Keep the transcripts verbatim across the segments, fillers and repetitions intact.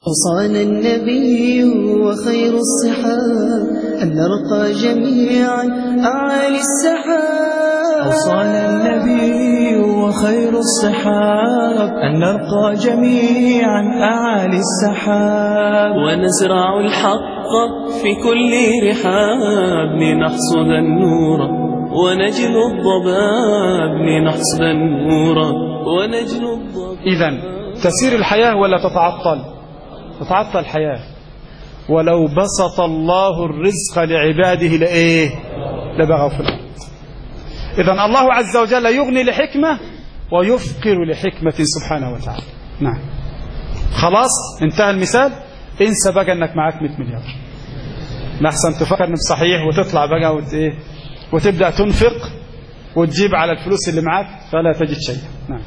أوصانا النبي وخير الصحاب أن نرقى جميعا أعالي السحاب. أوصانا النبي وخير الصحاب أن نرقى جميعا أعالي السحاب، ونزرع الحق في كل رحاب لنحصد النور ونجلو الضباب، لنحصد النور ونجلو الضباب. إذن تسير الحياة ولا تتعطل؟ تتعطل الحياة. ولو بسط الله الرزق لعباده لإيه؟ لبغوا في الأرض. إذن الله عز وجل يغني لحكمة ويفقر لحكمة سبحانه وتعالى. نعم، خلاص انتهى المثال. انسى بقى انك معاك مئة مليار، لحسن تفكر انك صحيح وتطلع بقى وت... إيه؟ وتبدأ تنفق وتجيب على الفلوس اللي معاك فلا تجد شيء. نعم.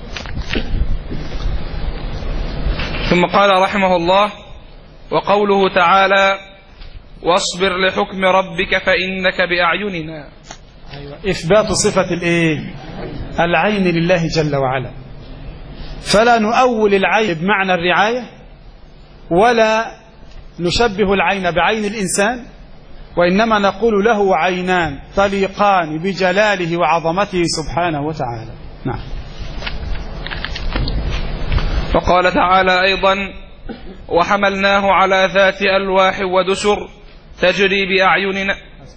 ثم قال رحمه الله: وقوله تعالى: واصبر لحكم ربك فإنك بأعيننا. أيوة. إثبات صفة الإيه؟ العين لله جل وعلا، فلا نؤول العين بمعنى الرعاية، ولا نشبه العين بعين الإنسان، وإنما نقول له عينان تليقان بجلاله وعظمته سبحانه وتعالى. نعم. وقال تعالى أيضا: وحملناه على ذات ألواح ودسر تجري بأعيننا.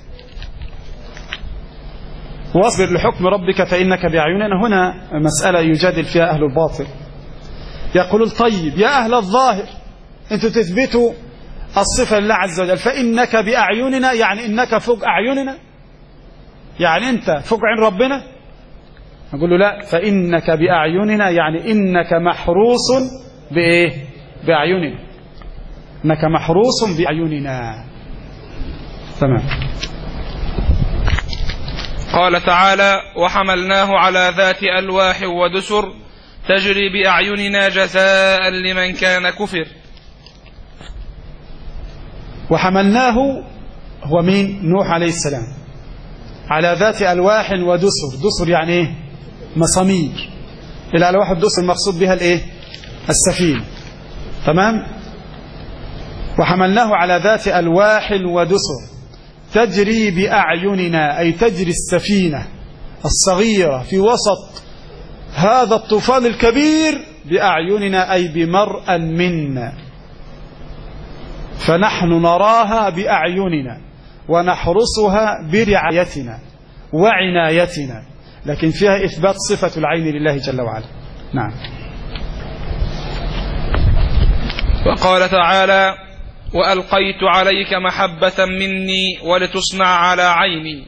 واصبر لحكم ربك فإنك بأعيننا. هنا مسألة يجادل فيها أهل الباطل، يقولون طيب يا أهل الظاهر أنتم تثبتوا الصفة لله عز وجل، فإنك بأعيننا يعني إنك فوق أعيننا، يعني أنت فوق عين ربنا. نقول له لا، فإنك بأعيننا يعني إنك محروس بإيه؟ بأعيننا، إنك محروس بأعيننا. تمام. قال تعالى: وحملناه على ذات ألواح ودسر تجري بأعيننا جزاء لمن كان كفر. وحملناه هو مين؟ نوح عليه السلام، على ذات ألواح ودسر. دسر يعني إيه؟ مسامير. الألواح الدسر المقصود بها الإيه؟ السفينة. تمام. وحملناه على ذات ألواح ودسر تجري بأعيننا، أي تجري السفينة الصغيرة في وسط هذا الطوفان الكبير بأعيننا، أي بمرأى منا، فنحن نراها بأعيننا ونحرسها برعايتنا وعنايتنا، لكن فيها إثبات صفة العين لله جل وعلا. نعم. وقال تعالى: وألقيت عليك محبة مني ولتصنع على عيني.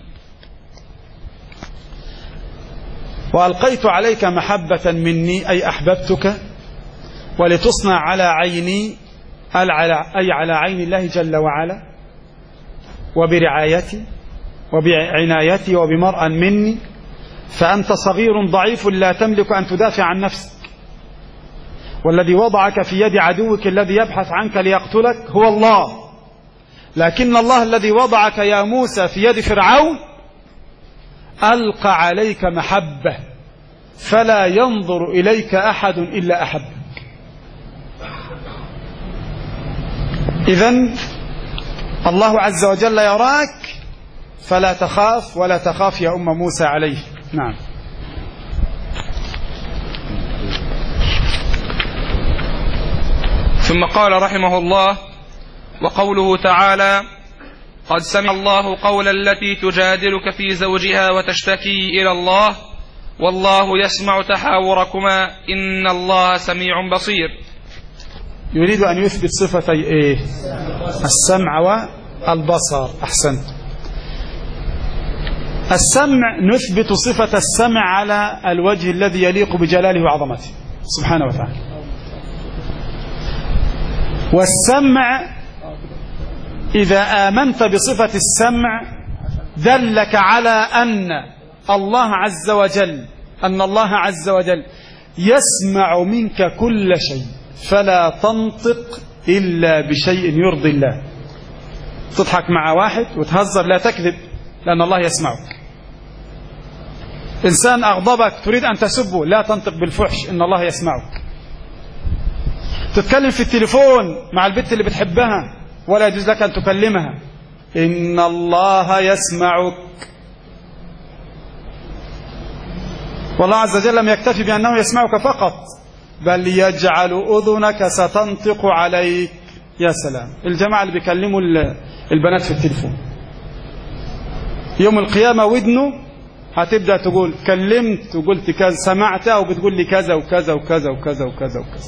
وألقيت عليك محبة مني أي أحببتك، ولتصنع على عيني أي على عين الله جل وعلا، وبرعايتي وبعنايتي وبمرأى مني، فأنت صغير ضعيف لا تملك أن تدافع عن نفسك، والذي وضعك في يد عدوك الذي يبحث عنك ليقتلك هو الله، لكن الله الذي وضعك يا موسى في يد فرعون ألقى عليك محبة، فلا ينظر إليك أحد إلا أحبك. إذن الله عز وجل يراك فلا تخاف ولا تخاف يا أم موسى عليه. نعم. ثم قال رحمه الله: وقوله تعالى: قد سمع الله قول التي تجادلك في زوجها وتشتكي إلى الله والله يسمع تحاوركما إن الله سميع بصير. يريد أن يثبت صفتي إيه؟ السمع والبصر. أحسنت. السمع نثبت صفة السمع على الوجه الذي يليق بجلاله وعظمته سبحانه وتعالى، والسمع إذا آمنت بصفة السمع دلك على أن الله عز وجل أن الله عز وجل يسمع منك كل شيء، فلا تنطق إلا بشيء يرضي الله. تضحك مع واحد وتهزر لا تكذب لأن الله يسمعك. إنسان أغضبك تريد أن تسبه لا تنطق بالفحش إن الله يسمعك. تتكلم في التليفون مع البنت اللي بتحبها ولا يجوز لك أن تكلمها. إن الله يسمعك. والله عز وجل لم يكتفي بأنه يسمعك فقط، بل يجعل أذنك ستنطق عليك. يا سلام، الجماعة اللي بيكلموا البنات في التليفون يوم القيامة ودنه هتبدأ تقول كلمت وقلت كذا، سمعت أو بتقول لي كذا وكذا وكذا وكذا وكذا وكذا،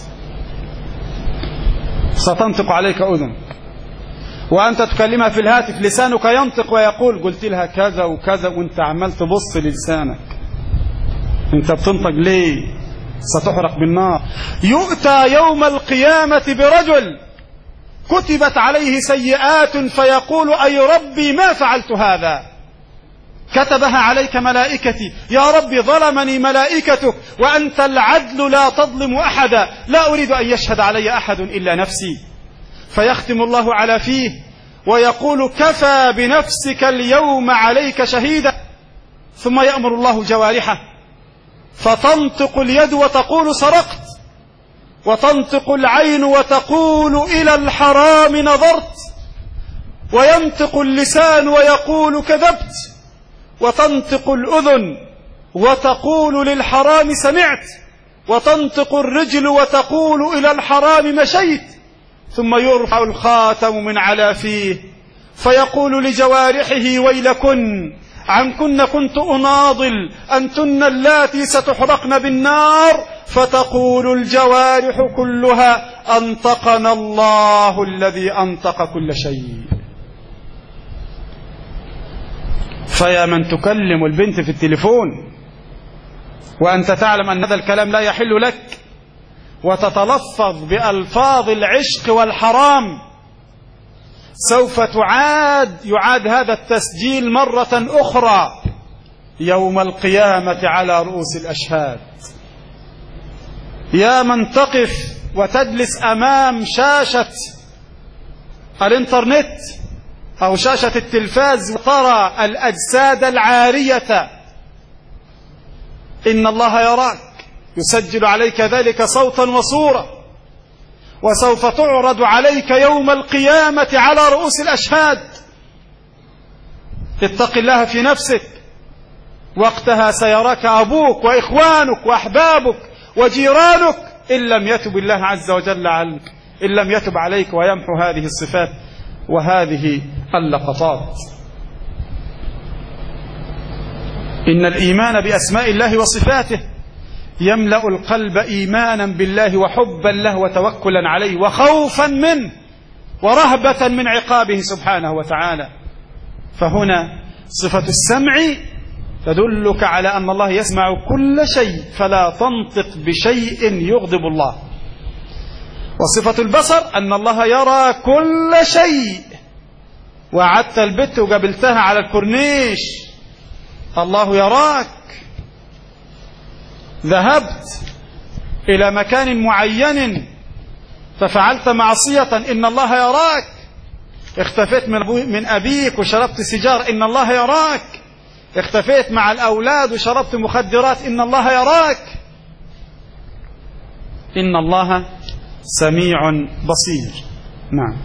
ستنطق عليك أذنك. وأنت تكلمها في الهاتف لسانك ينطق ويقول قلت لها كذا وكذا، وانت عمال تبص للسانك، انت بتنطق ليه؟ ستحرق بالنار. يؤتى يوم القيامة برجل كتبت عليه سيئات فيقول أي ربي ما فعلت هذا، كتبها عليك ملائكتي، يا ربي ظلمني ملائكتك وأنت العدل لا تظلم أحدا، لا أريد أن يشهد علي أحد إلا نفسي. فيختم الله على فيه ويقول كفى بنفسك اليوم عليك شهيدا. ثم يأمر الله جوارحه فتنطق اليد وتقول سرقت، وتنطق العين وتقول إلى الحرام نظرت، وينطق اللسان ويقول كذبت، وتنطق الأذن وتقول للحرام سمعت، وتنطق الرجل وتقول إلى الحرام مشيت. ثم يرفع الخاتم من على فيه فيقول لجوارحه ويلكن عنكن كنت أناضل أنتن اللاتي ستحرقن بالنار، فتقول الجوارح كلها أنطقنا الله الذي أنطق كل شيء. فيا من تكلم البنت في التليفون وأنت تعلم أن هذا الكلام لا يحل لك، وتتلفظ بألفاظ العشق والحرام، سوف تعاد يعاد هذا التسجيل مرة أخرى يوم القيامة على رؤوس الأشهاد. يا من تقف وتجلس أمام شاشة الإنترنت أو شاشة التلفاز وترى الأجساد العارية، إن الله يراك، يسجل عليك ذلك صوتا وصورة، وسوف تعرض عليك يوم القيامة على رؤوس الأشهاد. اتق الله في نفسك، وقتها سيراك أبوك وإخوانك وأحبابك وجيرانك إن لم يتب الله عز وجل عنك، إن لم يتب عليك ويمحو هذه الصفات وهذه اللقطات. إن الإيمان بأسماء الله وصفاته يملأ القلب إيمانا بالله وحبا له وتوكلا عليه وخوفا منه ورهبة من عقابه سبحانه وتعالى. فهنا صفة السمع تدلك على أن الله يسمع كل شيء فلا تنطق بشيء يغضب الله. وصفة البصر أن الله يرى كل شيء. وعدت البت وقابلتها على الكورنيش، الله يراك. ذهبت إلى مكان معين ففعلت معصية، إن الله يراك. اختفيت من أبيك وشربت سيجار، إن الله يراك. اختفيت مع الأولاد وشربت مخدرات، إن الله يراك. إن الله سميع بصير. نعم.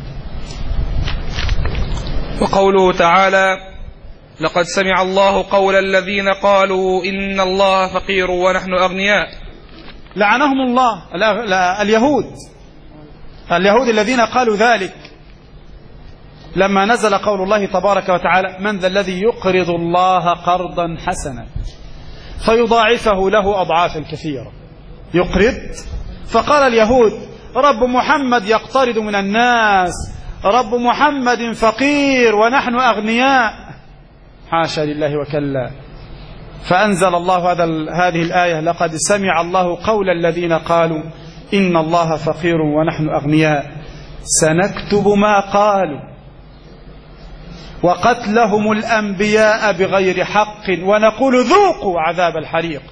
وقوله تعالى لقد سمع الله قول الذين قالوا إن الله فقير ونحن أغنياء. لعنهم الله اليهود اليهود الذين قالوا ذلك لما نزل قول الله تبارك وتعالى من ذا الذي يقرض الله قرضا حسنا فيضاعفه له أضعافا كثيرة. يقرض، فقال اليهود رب محمد يقترض من الناس، رب محمد فقير ونحن أغنياء. حاشا لله وكلا. فأنزل الله هذا هذه الآية لقد سمع الله قول الذين قالوا إن الله فقير ونحن أغنياء سنكتب ما قالوا وقتلهم الأنبياء بغير حق ونقول ذوقوا عذاب الحريق.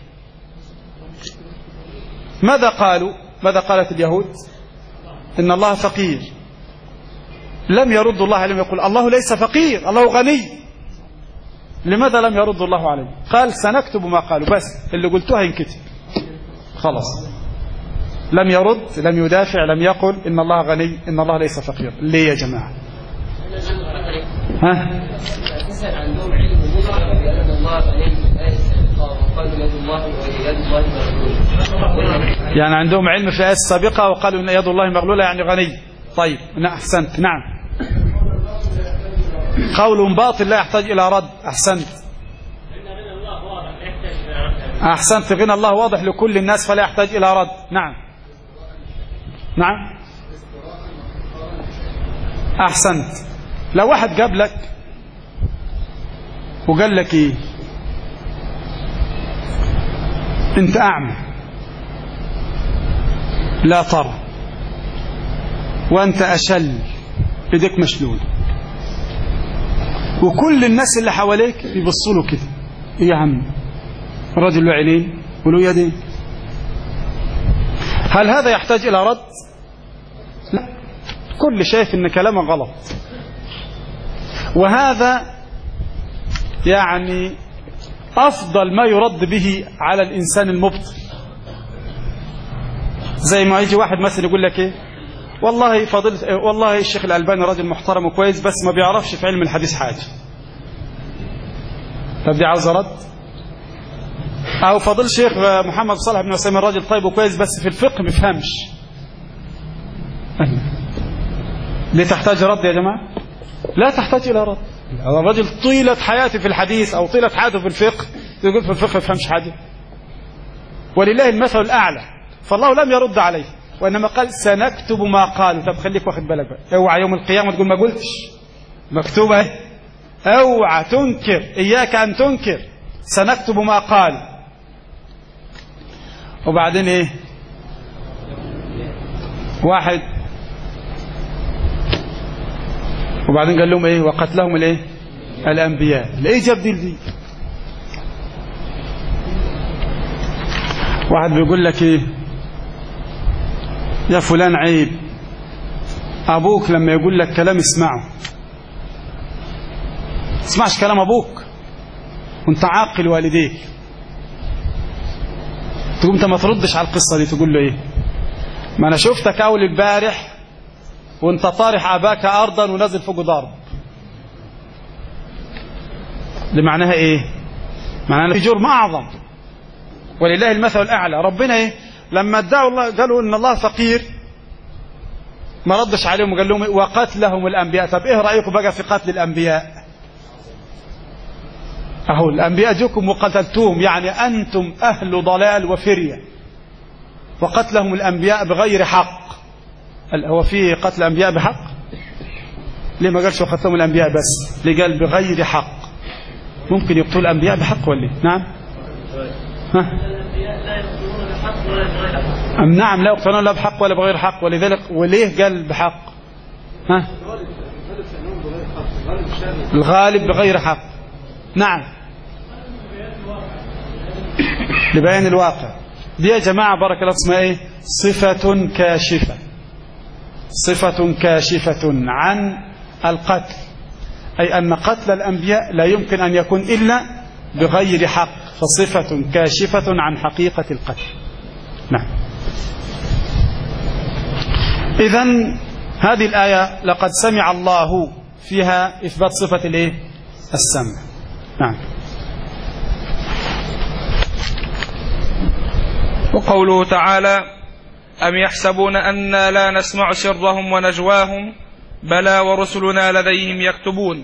ماذا قالوا؟ ماذا قالت اليهود؟ إن الله فقير. لم يرد الله عليهم، يقول الله ليس فقير، الله غني. لماذا لم يرد الله عليه؟ قال سنكتب ما قالوا، بس اللي قلتوها ينكتب خلاص. لم يرد، لم يدافع، لم يقل إن الله غني، إن الله ليس فقير. ليه يا جماعة؟ ها؟ عندهم علم بأن الله غني في الآية السابقة وقالوا يد الله ويد الله مغلولة. يعني عندهم علم في الآية السابقة وقالوا إن يد الله مغلولة يعني غني. طيب أحسنت. نعم. قول باطل لا يحتاج إلى رد. أحسنت. أحسنت. غنى الله واضح لكل الناس فلا يحتاج إلى رد. نعم. نعم. أحسنت. لو واحد جاب لك وقال لك إيه؟ أنت أعمى لا ترى وأنت أشل إيديك مشلولة وكل الناس اللي حواليك بيبصوا له كده، إيه يا عم؟ الرجل له عينين وله يدين، هل هذا يحتاج إلى رد؟ لا، كل شايف إن كلامه غلط. وهذا يعني أفضل ما يرد به على الإنسان المبطل. زي ما يجي واحد مثلا يقول لك إيه، والله فضل والله الشيخ الألباني راجل محترم وكويس بس ما بيعرفش في علم الحديث حاجة. طب دي عاوز رد؟ أو فضل الشيخ محمد صالح بن عثيمين راجل طيب وكويس بس في الفقه ما بيفهمش. دي تحتاج رد يا جماعة؟ لا تحتاج إلى رد. الرجل طيلة حياته في الحديث أو طيلة حياته في الفقه يقول في الفقه ما يفهمش حاجة. ولله المثل الأعلى، فالله لم يرد عليه وإنما قال سنكتب ما قالوا. طب خليك واخد بالك بقى، اوعى يوم القيامة تقول ما قلتش، مكتوبة. اوعى تنكر، إياك أن تنكر، سنكتب ما قال. وبعدين إيه؟ واحد وبعدين قال لهم إيه؟ وقتلهم الإيه؟ الأنبياء. الإيه جاب دي دي؟ واحد بيقول لك إيه؟ يا فلان عيب أبوك لما يقول لك كلام اسمعه، اسمعش كلام أبوك وانت عاقل والديك. تقوم انت ما تردش على القصة دي، تقول له إيه؟ ما أنا شفتك أول البارح وانت طارح أباك أرضا ونازل فوق ضرب. دي معناها إيه؟ معناها في جرم أعظم. ولله المثل الأعلى. ربنا إيه؟ لما ادعوا الله قالوا إن الله فقير ما ردش عليهم وقال لهم وقتلهم الأنبياء. طب إيه رأيكم بقى في قتل الأنبياء؟ أهو الأنبياء جوكم وقتلتوهم، يعني أنتم أهل ضلال وفرية. وقتلهم الأنبياء بغير حق. هو في قتل الأنبياء بحق؟ ليه ما قالش وقتلهم الأنبياء بس؟ ليه قال بغير حق؟ ممكن يقتلوا الأنبياء بحق ولا؟ نعم. ها؟ أم نعم لا يقتلون لا بحق ولا بغير حق. ولذلك وليه قال بحق؟ ها؟ الغالب بغير حق. نعم، لبيان الواقع. دي يا جماعة بارك الله اسمها ايه؟ صفة كاشفة. صفة كاشفة عن القتل، أي أن قتل الأنبياء لا يمكن أن يكون إلا بغير حق، فصفة كاشفة عن حقيقة القتل. نعم. إذن هذه الآية لقد سمع الله فيها إثبات صفة الإيه؟ السمع. نعم. وقوله تعالى أم يحسبون أنا لا نسمع سرهم ونجواهم بلى ورسلنا لديهم يكتبون.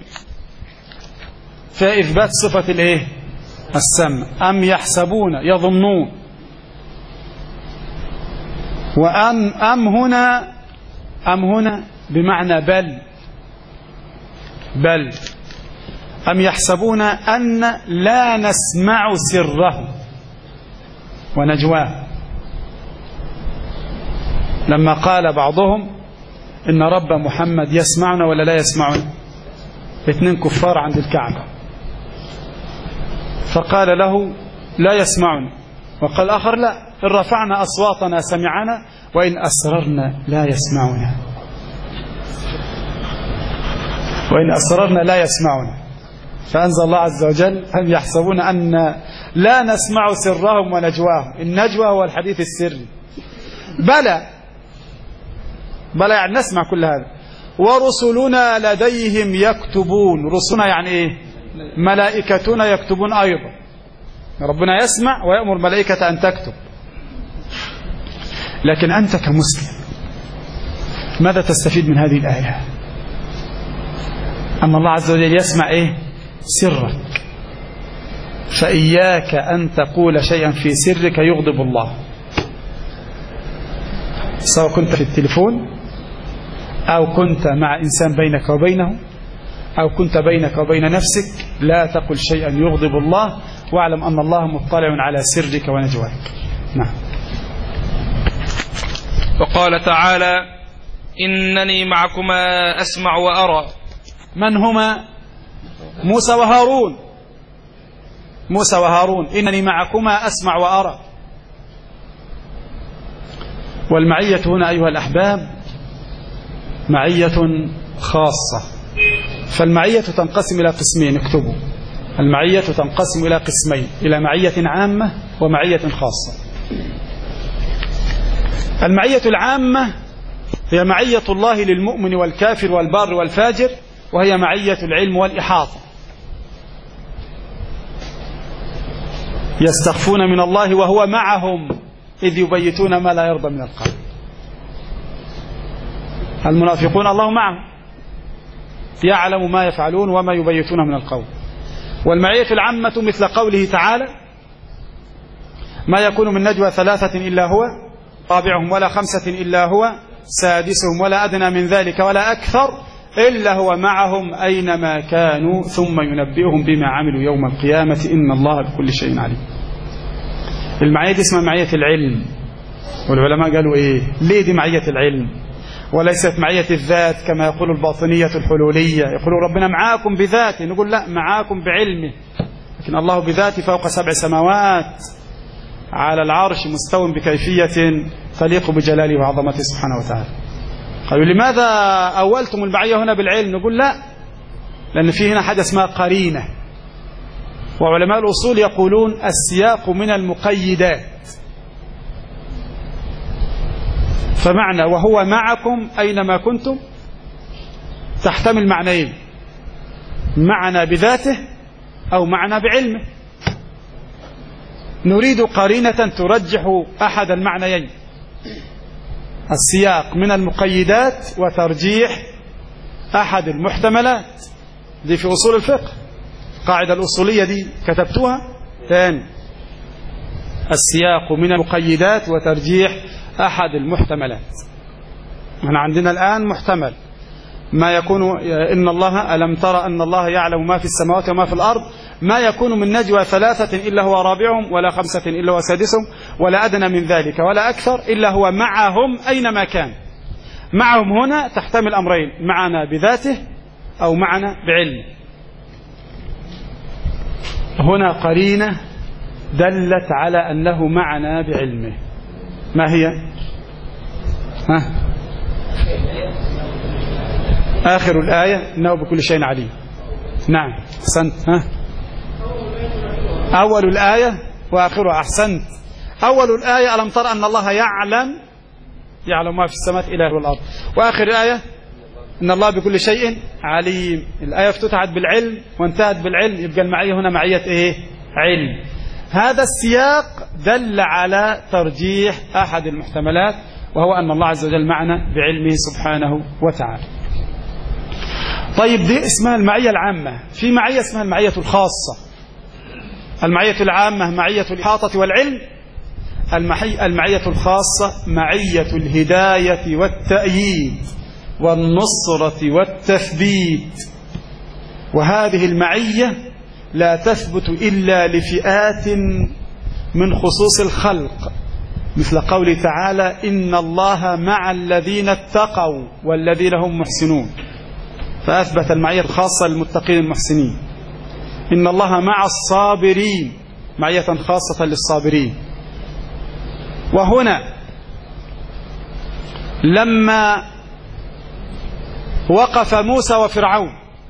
فإثبات صفة الإيه؟ السمع. أم يحسبون يظنون، وأم أم هنا أم هنا بمعنى بل. بل أم يحسبون أن لا نسمع سرهم ونجواه. لما قال بعضهم إن رب محمد يسمعنا ولا لا يسمعنا، اثنين كفار عند الكعبة، فقال له لا يسمعنا، وقال آخر لا، إن رفعنا أصواتنا سمعنا وإن أسررنا لا يسمعنا، وإن أسررنا لا يسمعنا. فأنزل الله عز وجل أم يحسبون أن لا نسمع سرهم ونجواهم. النجوى هو الحديث السري، بلى بلى يعني نسمع كل هذا. ورسلنا لديهم يكتبون. رسلنا يعني ايه؟ ملائكتنا يكتبون ايضا. ربنا يسمع ويأمر ملائكة ان تكتب. لكن انت كمسلم ماذا تستفيد من هذه الآية؟ أن الله عز وجل يسمع ايه؟ سرك. فإياك أن تقول شيئا في سرك يغضب الله، سواء كنت في التليفون أو كنت مع إنسان بينك وبينه أو كنت بينك وبين نفسك. لا تقل شيئا يغضب الله، واعلم أن الله مطلع على سرك ونجواك. نعم. وقال تعالى: إنني معكما أسمع وأرى. من هما؟ موسى وهارون. موسى وهارون: إنني معكما أسمع وأرى. والمعية هنا أيها الأحباب معية خاصة. فالمعية تنقسم إلى قسمين، اكتبوا. المعية تنقسم إلى قسمين، إلى معية عامة ومعية خاصة. المعية العامة هي معية الله للمؤمن والكافر والبار والفاجر، وهي معية العلم والإحاطة. يستخفون من الله وهو معهم إذ يبيتون ما لا يرضى من القول. المنافقون الله معهم يعلم ما يفعلون وما يبيتون من القول. والمعية العامة مثل قوله تعالى: ما يكون من نجوى ثلاثة إلا هو رابعهم ولا خمسة إلا هو سادسهم ولا أدنى من ذلك ولا أكثر إلا هو معهم أينما كانوا ثم ينبئهم بما عملوا يوم القيامة إن الله بكل شيء عليم. المعية دي اسمها معية العلم. والعلماء قالوا إيه؟ ليه دي معية العلم وليست معية الذات كما يقول الباطنية الحلولية؟ يقولوا ربنا معاكم بذاته، نقول لا، معاكم بعلمه. لكن الله بذاته فوق سبع سماوات على العرش مستو بكيفية تليق بجلاله وعظمته سبحانه وتعالى. قالوا لماذا أولتم المعية هنا بالعلم؟ نقول لا، لأن في هنا حاجة اسمها قرينة. وعلماء الأصول يقولون السياق من المقيدات. فمعنى وهو معكم أينما كنتم تحتمل معنيين: معنى بذاته أو معنى بعلمه. نريد قرينة ترجح أحد المعنيين: السياق من المقيدات وترجيح أحد المحتملات. دي في أصول الفقه، قاعدة الأصولية دي كتبتوها ثاني: السياق من المقيدات وترجيح أحد المحتملات. احنا عندنا الآن محتمل ما يكون إن الله ألم ترى أن الله يعلم ما في السماوات وما في الأرض ما يكون من نجوى ثلاثة إلا هو رابعهم ولا خمسة إلا هو سادسهم ولا أدنى من ذلك ولا أكثر إلا هو معهم أينما كان. معهم هنا تحتمل أمرين: معنا بذاته أو معنا بعلم. هنا قرينة دلت على أنه معنا بعلمه. ما هي؟ ها؟ آخر الآية: إنه بكل شيء عليم. نعم أحسنت. ها؟ أول الآية وآخرها. أحسنت. أول الآية: ألم ترى أن الله يعلم يعلم ما في السماوات إله والأرض. وآخر الآية: إن الله بكل شيء عليم. الآية افتتحت بالعلم وانتهت بالعلم، يبقى المعية هنا معية إيه؟ علم. هذا السياق دل على ترجيح أحد المحتملات، وهو أن الله عز وجل معنا بعلمه سبحانه وتعالى. طيب، دي اسمها المعية العامة. في معية اسمها المعية الخاصة. المعية العامة معية الإحاطة والعلم. المعية الخاصة معية الهداية والتأييد والنصرة والتثبيت. وهذه المعية لا تثبت إلا لفئات من خصوص الخلق، مثل قوله تعالى: إن الله مع الذين اتقوا والذين هم محسنون. فأثبت المعية الخاصة للمتقين المحسنين. إن الله مع الصابرين، معية خاصة للصابرين. وهنا لما وقف موسى وفرعون،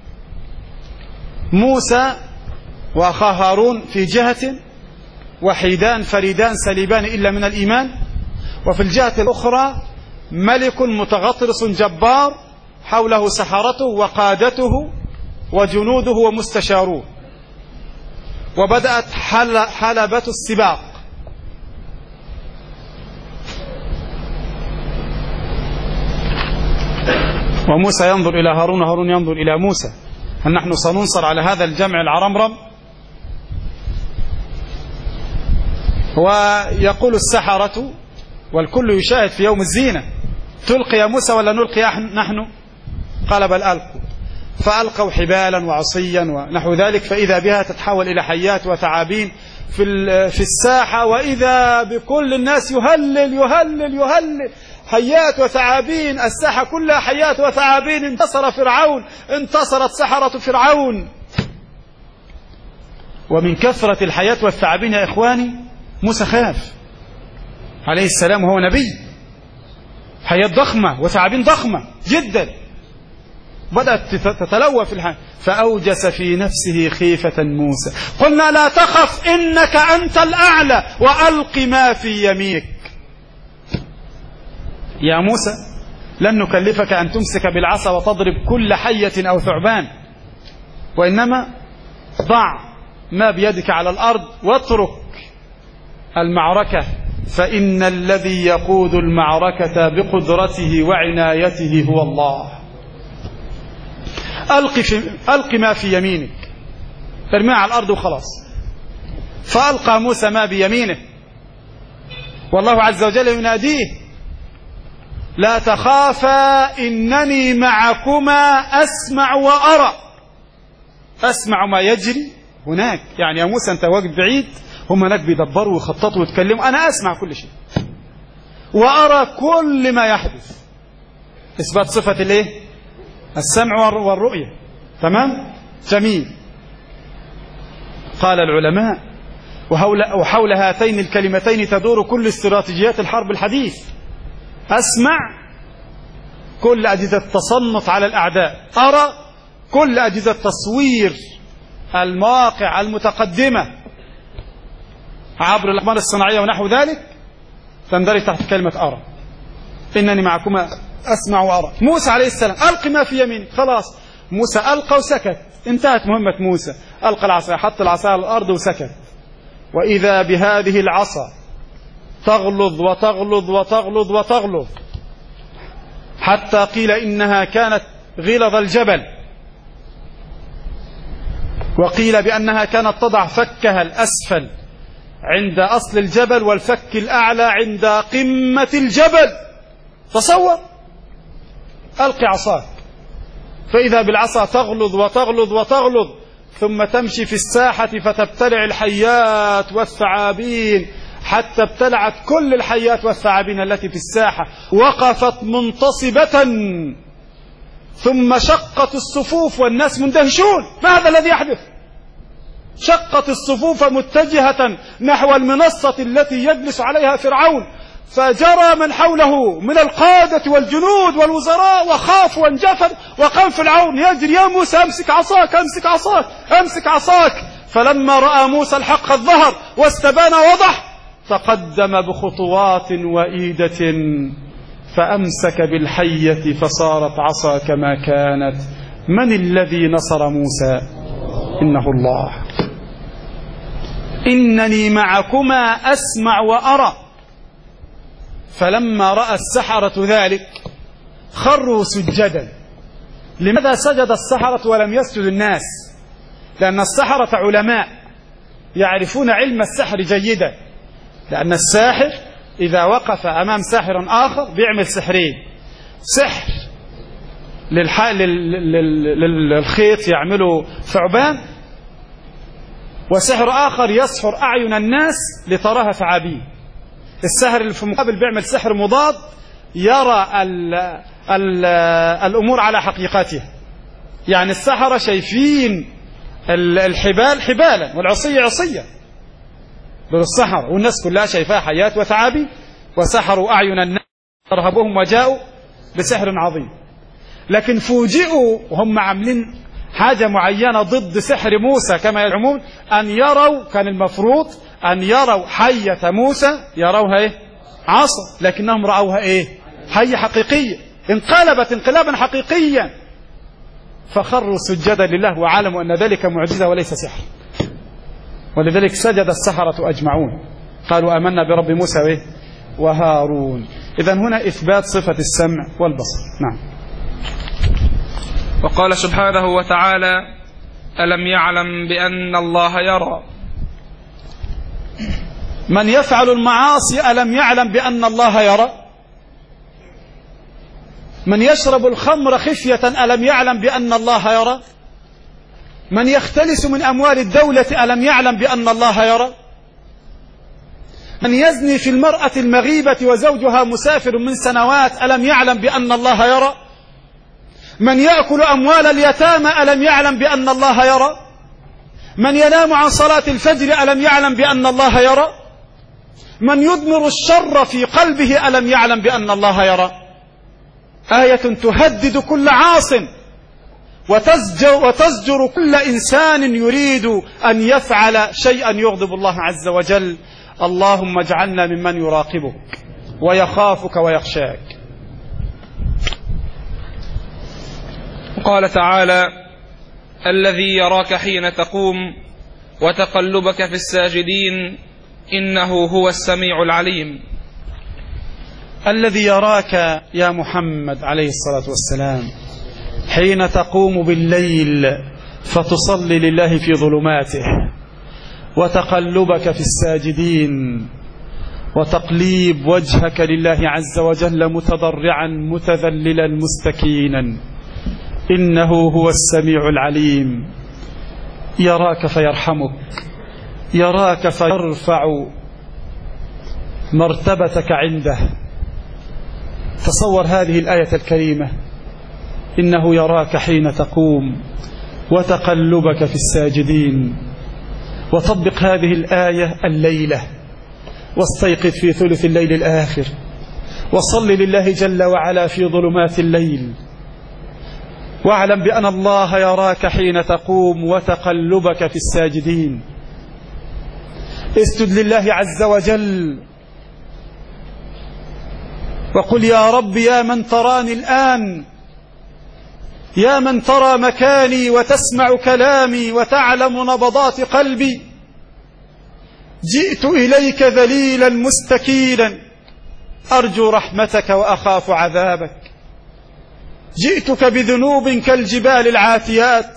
موسى وأخاه هارون في جهة، وحيدان فريدان سليبان إلا من الإيمان، وفي الجهة الأخرى ملك متغطرس جبار حوله سحرته وقادته وجنوده ومستشاروه. وبدأت حل حلبة السباق. وموسى ينظر إلى هارون، هارون ينظر إلى موسى، هل نحن سننصر على هذا الجمع العرمرم؟ ويقول السحرة والكل يشاهد في يوم الزينة: تلقي يا موسى ولا نلقي نحن؟ قال بل ألقوا. فألقوا حبالا وعصيا ونحو ذلك، فإذا بها تتحول إلى حيات وثعابين في في الساحة، وإذا بكل الناس يهلل يهلل يهلل، حيات وثعابين، الساحة كلها حيات وثعابين. انتصر فرعون، انتصرت سحرة فرعون. ومن كثرة الحيات والثعابين يا إخواني موسى خاف عليه السلام وهو نبي، حيات ضخمة وثعابين ضخمة جدا، بدأت تتلوى في الحياة، فأوجس في نفسه خيفة موسى. قلنا لا تخف إنك أنت الأعلى وألق ما في يمينك. يا موسى لن نكلفك أن تمسك بالعصا وتضرب كل حية أو ثعبان، وإنما ضع ما بيدك على الأرض واترك المعركة، فإن الذي يقود المعركة بقدرته وعنايته هو الله. ألق, في ألق ما في يمينك، ارميها على الأرض وخلاص. فألقى موسى ما بيمينه، والله عز وجل يناديه: لا تخافا إنني معكما أسمع وأرى. أسمع ما يجري هناك، يعني يا موسى أنت واقف بعيد، هم هناك بيدبروا ويخططوا ويتكلموا، أنا أسمع كل شيء وأرى كل ما يحدث. إثبات صفة الإيه؟ السمع والرؤية. تمام؟ جميل. قال العلماء: وحول, وحول هاتين الكلمتين تدور كل استراتيجيات الحرب الحديث. أسمع كل أجهزة التصنت على الأعداء، أرى كل أجهزة تصوير المواقع المتقدمة عبر الأقمار الصناعية ونحو ذلك، تندرج تحت كلمة أرى. إنني معكما أسمع وأرى. موسى عليه السلام: ألق ما في يمينك. خلاص موسى ألقى وسكت، انتهت مهمة موسى. ألقى العصا، حط العصا على الأرض وسكت. وإذا بهذه العصا تغلظ وتغلظ وتغلظ وتغلظ، حتى قيل إنها كانت غلظ الجبل، وقيل بأنها كانت تضع فكها الأسفل عند أصل الجبل والفك الأعلى عند قمة الجبل. تصور، ألقي عصاك، فإذا بالعصا تغلظ وتغلظ وتغلظ، ثم تمشي في الساحة فتبتلع الحيات والثعابين، حتى ابتلعت كل الحيات والثعابين التي في الساحة. وقفت منتصبة، ثم شقت الصفوف والناس مندهشون: ما هذا الذي يحدث؟ شقت الصفوف متجهة نحو المنصة التي يجلس عليها فرعون، فجرى من حوله من القادة والجنود والوزراء وخاف وانجفر، وقام فرعون يجري: يا موسى امسك عصاك امسك عصاك امسك عصاك. فلما رأى موسى الحق قد ظهر واستبان وضح، تقدم بخطوات وإيدة فأمسك بالحية فصارت عصا كما كانت. من الذي نصر موسى؟ إنه الله. إنني معكما أسمع وأرى. فلما رأى السحرة ذلك خروا سجدا. لماذا سجد السحرة ولم يسجد الناس؟ لأن السحرة علماء يعرفون علم السحر جيدا، لأن الساحر إذا وقف أمام ساحر آخر بيعمل سحرين: سحر للخيط يعمله ثعبان، وسحر آخر يسحر أعين الناس لتراها ثعابين. السحر اللي في المقابل بيعمل سحر مضاد، يرى ال ال الأمور على حقيقتها. يعني السحرة شايفين الحبال حبالا والعصية عصية، دول السحر، والناس كلها شايفاها حيات وثعابين، وسحروا أعين الناس ترهبهم وجاءوا بسحر عظيم. لكن فوجئوا وهم عاملين حاجة معينة ضد سحر موسى كما يزعمون، أن يروا، كان المفروض أن يروا حية موسى، يروها إيه؟ عصا، لكنهم رأوها إيه؟ حية حقيقية، انقلبت انقلابا حقيقيا، فخروا سجدا لله وعلموا أن ذلك معجزة وليس سحر. ولذلك سجد السحرة أجمعون، قالوا آمنا برب موسى وهارون. إذن هنا إثبات صفة السمع والبصر. نعم. وقال سبحانه وتعالى: ألم يعلم بأن الله يرى. من يفعل المعاصي ألم يعلم بأن الله يرى؟ من يشرب الخمر خفية ألم يعلم بأن الله يرى؟ من يختلس من أموال الدولة ألم يعلم بأن الله يرى؟ من يزني في المرأة المغيبة وزوجها مسافر من سنوات ألم يعلم بأن الله يرى؟ من يأكل أموال اليتامى ألم يعلم بأن الله يرى؟ من ينام عن صلاة الفجر ألم يعلم بأن الله يرى؟ من يضمر الشر في قلبه ألم يعلم بأن الله يرى؟ آية تهدد كل عاص وتزجر, وتزجر كل إنسان يريد أن يفعل شيئا يغضب الله عز وجل. اللهم اجعلنا ممن يراقبك ويخافك ويخشاك. قال تعالى: الذي يراك حين تقوم وتقلبك في الساجدين إنه هو السميع العليم. الذي يراك يا محمد عليه الصلاة والسلام حين تقوم بالليل فتصلي لله في ظلماته، وتقلبك في الساجدين، وتقليب وجهك لله عز وجل متضرعا متذللا مستكينا، إنه هو السميع العليم. يراك فيرحمك، يراك فيرفع مرتبتك عنده. تصور هذه الآية الكريمة: إنه يراك حين تقوم وتقلبك في الساجدين. وطبق هذه الآية الليلة، واستيقظ في ثلث الليل الآخر، وصل لله جل وعلا في ظلمات الليل، واعلم بأن الله يراك حين تقوم وتقلبك في الساجدين. اسجد لله عز وجل وقل: يا رب يا من تراني الآن، يا من ترى مكاني وتسمع كلامي وتعلم نبضات قلبي، جئت إليك ذليلا مستكينا أرجو رحمتك وأخاف عذابك. جئتك بذنوب كالجبال العاتيات،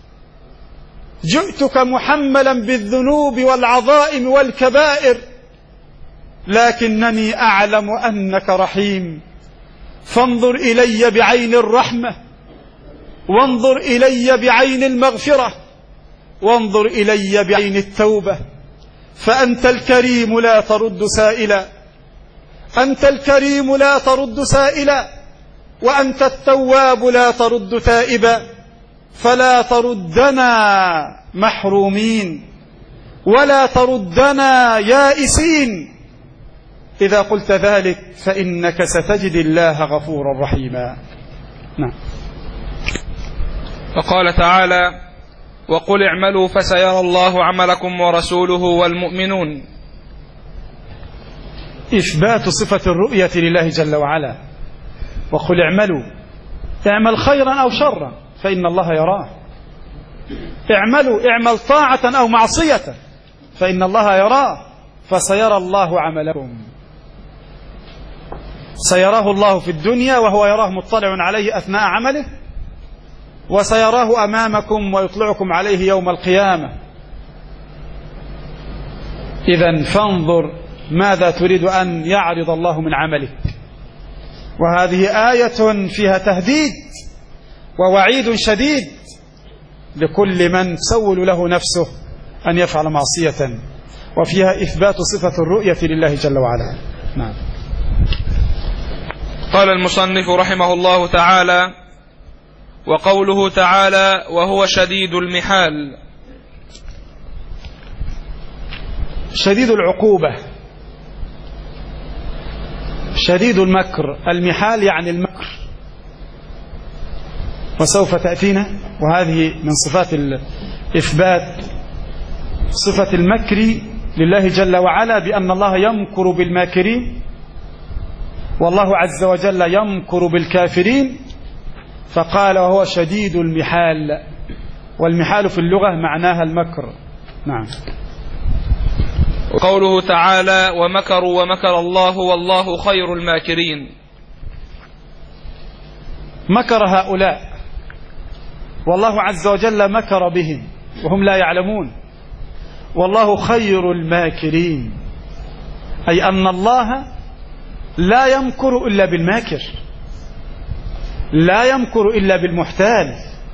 جئتك محملا بالذنوب والعظائم والكبائر، لكنني أعلم أنك رحيم، فانظر إلي بعين الرحمة، وانظر إلي بعين المغفرة، وانظر إلي بعين التوبة، فأنت الكريم لا ترد سائلا، أنت الكريم لا ترد سائلا، وأنت التواب لا ترد تائبا، فلا تردنا محرومين ولا تردنا يائسين. إذا قلت ذلك فإنك ستجد الله غفورا رحيما. نعم. وقال تعالى: وقل اعملوا فسيرى الله عملكم ورسوله والمؤمنون. إثبات صفة الرؤية لله جل وعلا. وقل اعملوا، اعمل خيرا أو شرا فإن الله يراه. اعملوا، اعمل طاعة أو معصية فإن الله يراه، فسيرى الله عملكم. سيراه الله في الدنيا وهو يراه مطلع عليه أثناء عمله، وسيراه أمامكم ويطلعكم عليه يوم القيامة. إذن فانظر ماذا تريد أن يعرض الله من عملك. وهذه آية فيها تهديد ووعيد شديد لكل من تسول له نفسه أن يفعل معصية، وفيها إثبات صفة الرؤية لله جل وعلا. نعم. قال المصنف رحمه الله تعالى: وقوله تعالى: وهو شديد المحال. شديد العقوبة، شديد المكر. المحال يعني المكر، وسوف تأتينا. وهذه من صفات الإثبات، صفة المكر لله جل وعلا، بأن الله يمكر بالماكرين والله عز وجل يمكر بالكافرين فقال وهو شديد المحال، والمحال في اللغة معناها المكر. نعم. وقوله تعالى ومكروا ومكر الله والله خير الماكرين. مكر هؤلاء والله عز وجل مكر بهم وهم لا يعلمون، والله خير الماكرين، أي أن الله لا يمكر إلا بالماكر، لا يمكر إلا بالمحتال.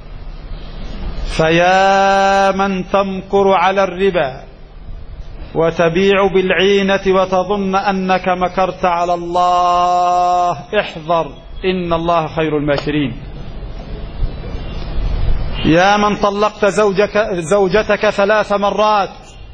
فيا من تمكر على الربا وتبيع بالعينة وتظن أنك مكرت على الله، احذر إن الله خير الماكرين. يا من طلقت زوجك زوجتك ثلاث مرات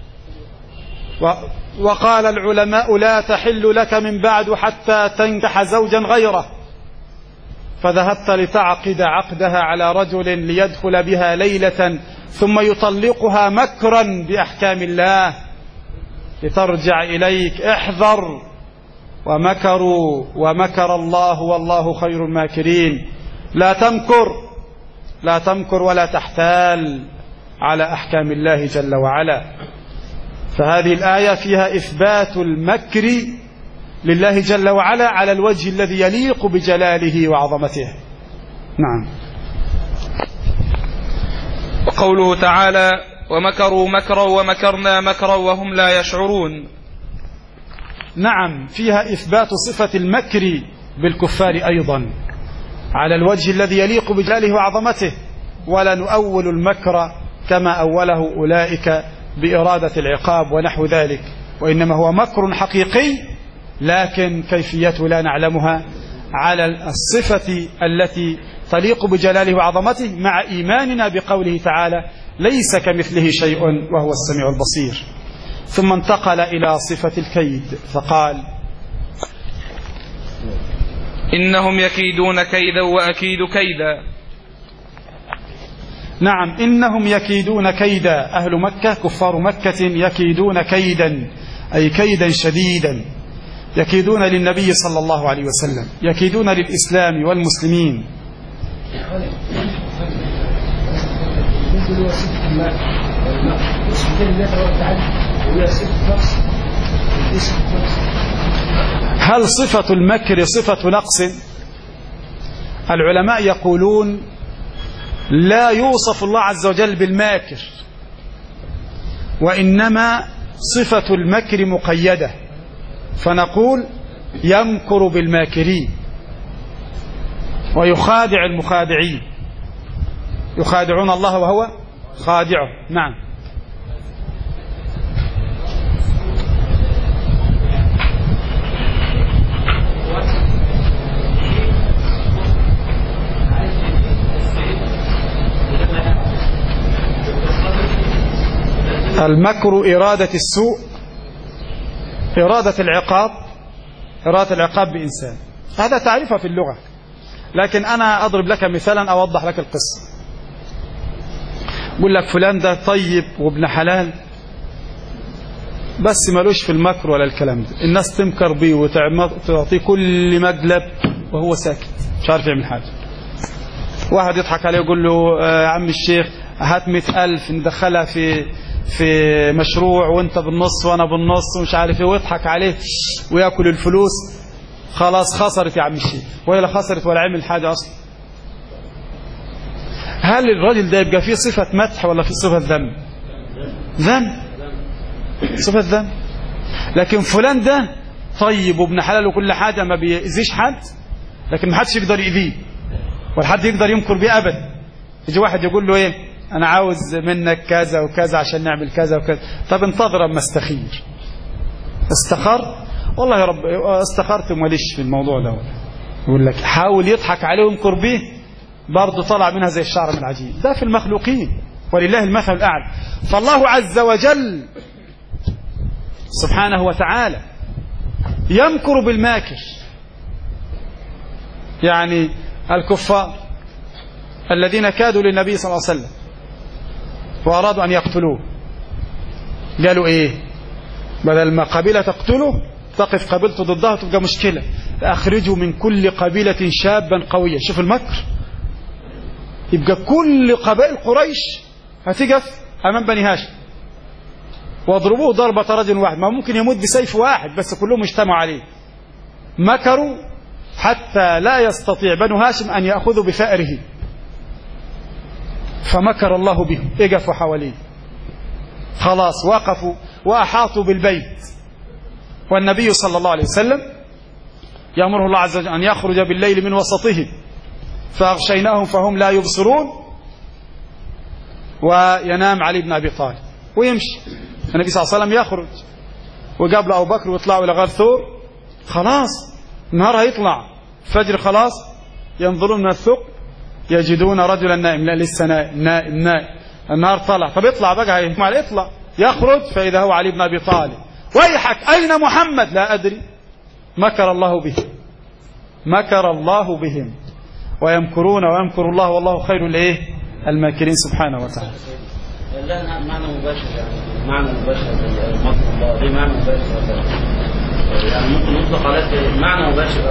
وقال العلماء لا تحل لك من بعد حتى تنكح زوجا غيره، فذهبت لتعقد عقدها على رجل ليدخل بها ليلة ثم يطلقها مكرا بأحكام الله لترجع إليك، احذر. ومكروا ومكر الله والله خير الماكرين. لا تمكر، لا تمكر ولا تحتال على أحكام الله جل وعلا. فهذه الآية فيها إثبات المكر لله جل وعلا على الوجه الذي يليق بجلاله وعظمته. نعم. وقوله تعالى ومكروا مكرا ومكرنا مكرا وهم لا يشعرون. نعم، فيها إثبات صفة المكر بالكفار أيضا على الوجه الذي يليق بجلاله وعظمته، ولا نؤول المكر كما أوله أولئك بإرادة العقاب ونحو ذلك، وإنما هو مكر حقيقي لكن كيفيته لا نعلمها، على الصفة التي تليق بجلاله وعظمته، مع إيماننا بقوله تعالى ليس كمثله شيء وهو السميع البصير. ثم انتقل إلى صفة الكيد فقال إنهم يكيدون كيدا وأكيد كيدا. نعم، إنهم يكيدون كيدا، أهل مكة كفار مكة يكيدون كيدا أي كيدا شديدا، يكيدون للنبي صلى الله عليه وسلم، يكيدون للإسلام والمسلمين. هل صفة المكر صفة نقص؟ العلماء يقولون لا يوصف الله عز وجل بالماكر، وإنما صفة المكر مقيدة، فنقول يمكر بالماكرين ويخادع المخادعين، يخادعون الله وهو خادعه. نعم. المكر إرادة السوء، إرادة العقاب، إرادة العقاب بإنسان، هذا تعريفها في اللغة، لكن أنا أضرب لك مثالا أوضح لك القصة. أقول لك فلان ده طيب وابن حلال بس ملوش في المكر ولا الكلام ده، الناس تمكر بيه وتعطيه كل مقلب وهو ساكت مش عارف يعمل حاجة. واحد يضحك عليه ويقول له يا عم الشيخ هات مئة ألف ندخلها في في مشروع وانت بالنص وانا بالنص ومش عارف ايه، ويضحك عليه وياكل الفلوس، خلاص خسرت يا عم الشيخ، ولا خسرت ولا عمل حاجة اصلا. هل الرجل ده يبقى فيه صفة مدح ولا فيه صفة ذم؟ ذم، صفة ذم. لكن فلان ده طيب وابن حلال وكل حاجة ما بيأذيش حد، لكن ما حدش يقدر يأذيه ولا حد يقدر يمكر بيه ابدا. يجي واحد يقول له ايه انا عاوز منك كذا وكذا عشان نعمل كذا وكذا، طب انتظر اما استخير. استخر والله يا رب استخرت ماليش في الموضوع ده، يقول لك حاول يضحك عليه ويمكر بيه برضه طلع منها زي الشعر من العجين. ده في المخلوقين ولله المثل الأعلى. فالله عز وجل سبحانه وتعالى يمكر بالماكر، يعني الكفار الذين كادوا للنبي صلى الله عليه وسلم وأرادوا أن يقتلوه، قالوا إيه بدل ما قبيلة تقتله تقف قبيلته ضدها تبقى مشكلة. أخرجوا من كل قبيلة شابا قويا. شوف المكر، يبقى كل قبائل قريش هتقف أمام بني هاشم واضربوه ضربة رجل واحد، ما ممكن يموت بسيف واحد بس كلهم اجتمعوا عليه. مكروا حتى لا يستطيع بنو هاشم أن يأخذوا بثأره، فمكر الله بهم، اقفوا حواليه خلاص، وقفوا وأحاطوا بالبيت، والنبي صلى الله عليه وسلم يأمره الله عز وجل أن يخرج بالليل من وسطهم فأغشيناهم فهم لا يبصرون، وينام علي بن أبي طالب ويمشي. النبي صلى الله عليه وسلم يخرج وقبل أبو بكر ويطلعوا إلى غار ثور. خلاص النهار هيطلع، فجر خلاص، ينظرون من الثقب يجدون رجلا نائم، لا لسه نائم نائم نائم، النهار طلع، طب يطلع بقى، يطلع يخرج فإذا هو علي بن أبي طالب. ويحك أين محمد؟ لا أدري. مكر الله بهم، مكر الله بهم، ويمكرون ويمكر الله والله خير الايه الماكرين سبحانه وتعالى. لا معنى مباشر، يعني معنى مباشر مكر الله دي معنى مباشر، يعني ممكن نطلق على معنى مباشر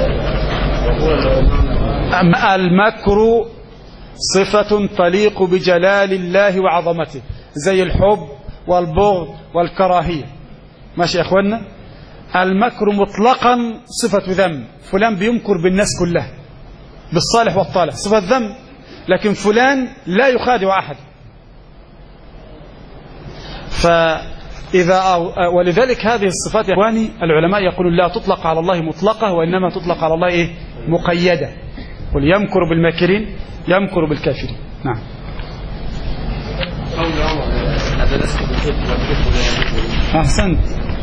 أما المكر صفة تليق بجلال الله وعظمته، زي الحب والبغض والكراهية. ماشي يا اخوانا؟ المكر مطلقا صفة ذم، فلان بيمكر بالناس كلها بالصالح والطالح، صفة ذم، لكن فلان لا يخادع أحد. فإذا ولذلك هذه الصفات يا اخواني العلماء يقولون لا تطلق على الله مطلقة، وإنما تطلق على الله إيه؟ مقيدة. قل يمكر بالماكرين يمكر بالكافرين. نعم. أحسنت.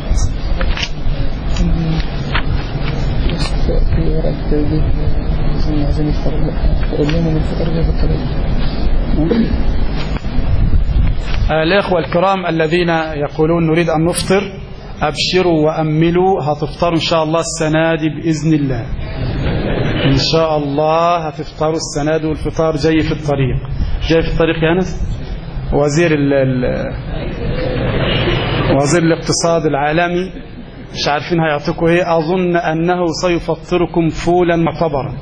الإخوة الكرام الذين يقولون نريد أن نفطر، أبشروا وأملوا، هتفطروا إن شاء الله السنة دي بإذن الله، إن شاء الله هتفطروا السنة دي، والفطار جاي في الطريق. جاي في الطريق يا أنس؟ وزير ال ال وزير الاقتصاد العالمي مش عارفين هيعطيكم ايه، اظن انه سيفطركم فولا معتبرا،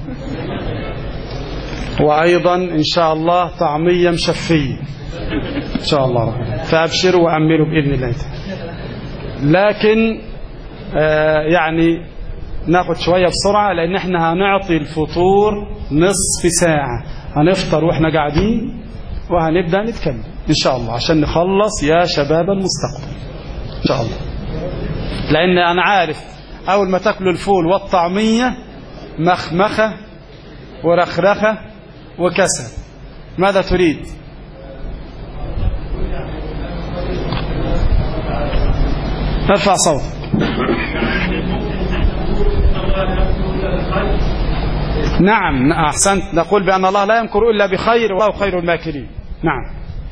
وايضا ان شاء الله طعميه مشفيه ان شاء الله، فابشروا واملوا باذن الله تعالى. لكن آه يعني ناخد شويه بسرعه، لان احنا هنعطي الفطور نصف ساعه، هنفطر واحنا قاعدين وهنبدا نتكلم ان شاء الله عشان نخلص يا شباب المستقبل ان شاء الله. لأن أنا عارف أول ما تأكلوا الفول والطعمية مخمخة ورخرخة وكسل. ماذا تريد؟ ارفع صوتك. نعم أحسنت، نقول بأن الله لا يمكر إلا بخير والله خير الماكرين. نعم.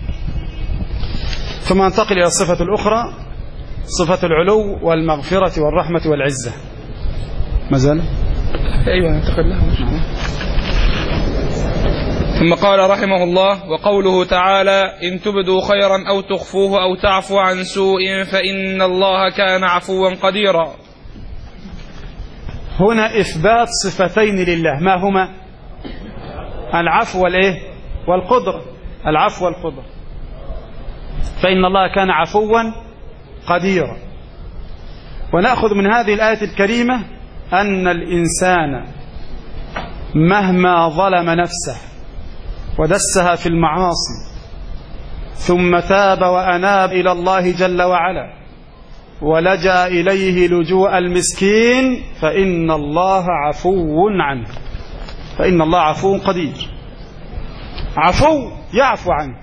ثم ننتقل إلى الصفة الأخرى، صفة العلو والمغفرة والرحمة والعزة. ما زال؟ أيوة ننتقل لها. ثم قال رحمه الله: وقوله تعالى: إن تبدوا خيرا أو تخفوه أو تعفو عن سوء فإن الله كان عفوا قديرا. هنا إثبات صفتين لله، ما هما؟ العفو والإيه؟ والقدرة. العفو والقدرة. فإن الله كان عفوا قديرا. ونأخذ من هذه الآية الكريمة أن الإنسان مهما ظلم نفسه ودسها في المعاصي ثم تاب وأناب إلى الله جل وعلا ولجأ إليه لجوء المسكين فإن الله عفو عنه، فإن الله عفو قدير. عفو يعفو عنك.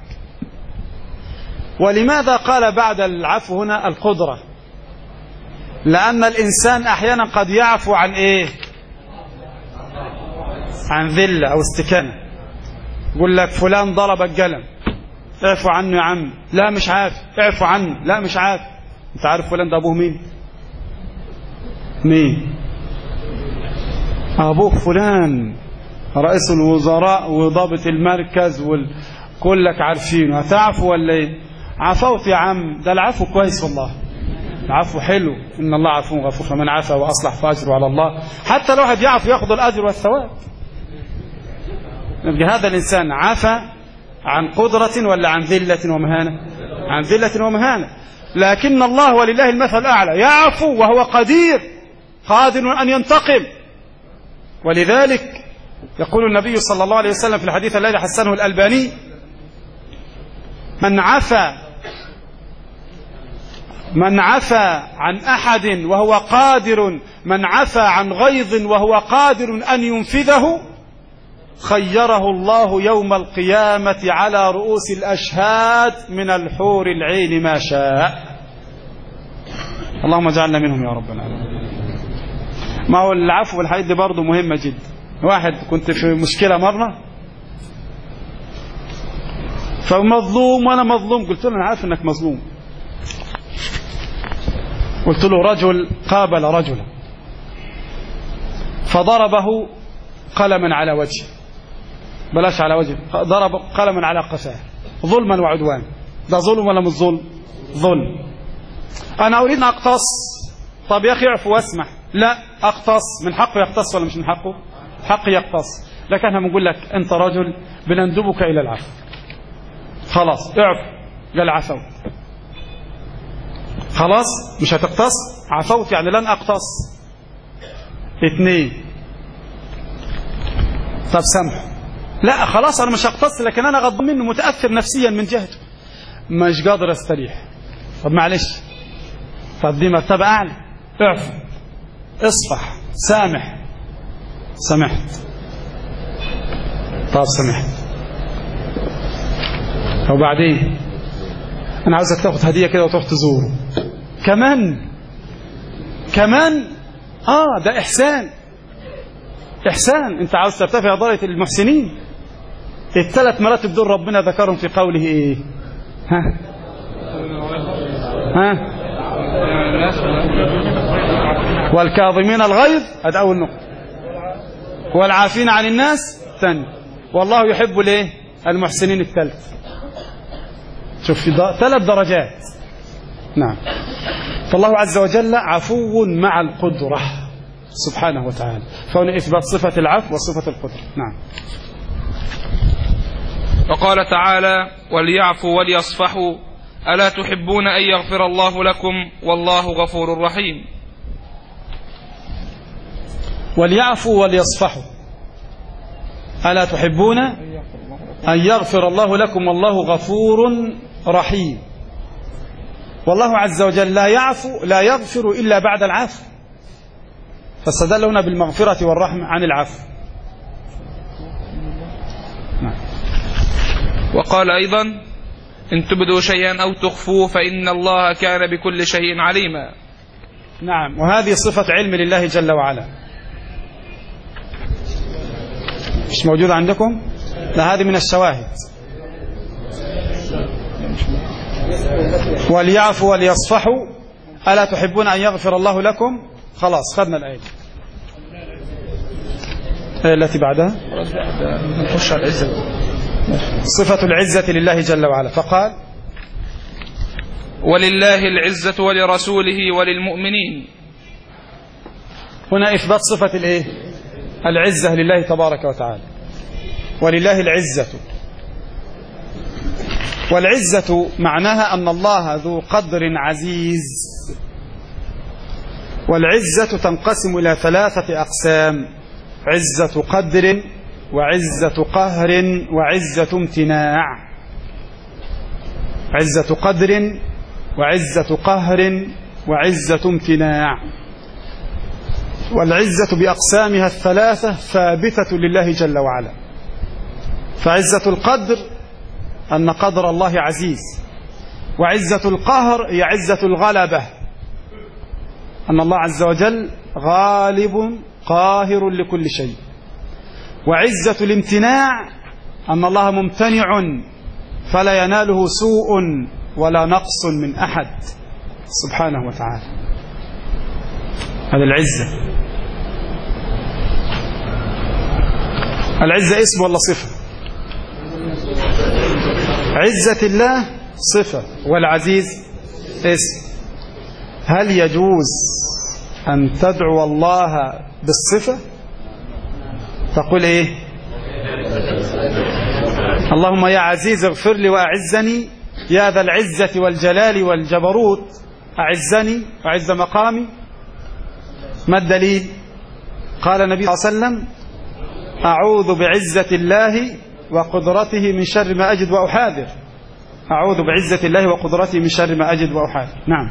ولماذا قال بعد العفو هنا القدرة؟ لأن الإنسان أحيانا قد يعفو عن إيه؟ عن ذلة أو استكانة. يقول لك فلان ضرب القلم، اعفو عنه يا عم. لا مش عارف. اعفو عنه. لا مش عارف. انت عارف فلان ده أبوه مين؟ مين؟ أبوه فلان رئيس الوزراء وضابط المركز وكلك عارفينه. هتعفو ولا ايه؟ عفوت يا عم، ده العفو كويس والله. العفو حلو، إن الله عفو غفور، فمن عفا وأصلح فأجره على الله. حتى لو واحد يعفو يأخذ الأجر والثواب. يبقى هذا الإنسان عفا عن قدرة ولا عن ذلة ومهانة؟ عن ذلة ومهانة. لكن الله ولله المثل الأعلى يعفو وهو قدير قادر أن ينتقم. ولذلك يقول النبي صلى الله عليه وسلم في الحديث الذي حسنه الألباني: من عفا من عفا عن أحد وهو قادر من عفا عن غيظ وهو قادر أن ينفذه خيره الله يوم القيامة على رؤوس الأشهاد من الحور العين ما شاء. اللهم اجعلنا منهم يا رب العالمين. ما هو العفو والحديث دي برضه مهمة جدا. واحد كنت في مشكلة مرة فمظلوم وأنا مظلوم، قلت له أنا عارف أنك مظلوم. قلت له رجل قابل رجلا فضربه قلما على وجهه، بلاش على وجهه، ضرب قلما على قفاه ظلما وعدوان. ده ظلم ولا مش ظلم؟ ظلم. أنا أريد أن أقتص. طب يا أخي اعفو واسمح. لا، أقتص. من حقه يقتص ولا مش من حقه؟ حقه يقتص. لكن احنا بنقول لك أنت رجل بنندبك إلى العفو. خلاص اعفو. قال عفوت. خلاص مش هتقتص؟ عفوت يعني لن أقتص. اثنين، طب سامحه. لا خلاص أنا مش هقتص، لكن أنا غضب منه متأثر نفسيا من جهته، مش قادر استريح. طب معلش، طب دي مرتبة أعلى. اعفو، اصفح، سامح. سمحت. طب سمحت. وبعدين أنا عاوزك تاخد هدية كده وتروح تزوره. كمان كمان آه ده إحسان. إحسان. أنت عاوز ترتفع درجة المحسنين. الثلاث مراتب دول ربنا ذكرهم في قوله إيه؟ ها ها والكاظمين الغيظ، هذا أول نقطة. والعافين عن الناس ثاني. والله يحب الايه؟ المحسنين الثالث. شوف في ثلاث درجات. نعم. فالله عز وجل عفو مع القدرة سبحانه وتعالى، فهنا إثبات صفة العفو وصفة القدرة. نعم. وقال تعالى: وليعفوا وليصفحوا ألا تحبون أن يغفر الله لكم والله غفور رحيم. وليعفوا وليصفحوا ألا تحبون أن يغفر الله لكم والله غفور رحيم. والله عز وجل لا يعفو لا يغفر إلا بعد العفو، فاستدل هنا بالمغفرة والرحمة عن العفو. نعم. وقال أيضا: إن تبدوا شيئا أو تخفوه فإن الله كان بكل شيء عليما. نعم. وهذه صفة علم لله جل وعلا. مش موجودة عندكم؟ لا، هذه من الشواهد. وليعفوا وليصفحوا ألا تحبون أن يغفر الله لكم. خلاص خدنا الآية التي بعدها. نخش على العزة. صفة العزة لله جل وعلا، فقال: ولله العزة ولرسوله وللمؤمنين. هنا إثبات صفة الإيه؟ العزة لله تبارك وتعالى. ولله العزة. والعزة معناها أن الله ذو قدر عزيز. والعزة تنقسم إلى ثلاثة أقسام: عزة قدر وعزة قهر وعزة امتناع. عزة قدر وعزة قهر وعزة امتناع. والعزة بأقسامها الثلاثة ثابتة لله جل وعلا. فعزة القدر أن قدر الله عزيز، وعزة القهر هي عزة الغلبة، أن الله عز وجل غالب قاهر لكل شيء. وعزة الامتناع أن الله ممتنع فلا يناله سوء ولا نقص من أحد سبحانه وتعالى. هذا العزة. العزة اسم ولا صفة؟ عزة الله صفة والعزيز اسم. هل يجوز أن تدعو الله بالصفة؟ تقول إيه؟ اللهم يا عزيز اغفر لي وأعزني، يا ذا العزة والجلال والجبروت أعزني وأعز مقامي. ما الدليل؟ قال النبي صلى الله عليه وسلم أعوذ بعزة الله وقدرته من شر ما أجد وأحاذر. أعوذ بعزة الله وقدرته من شر ما أجد وأحاذر. نعم.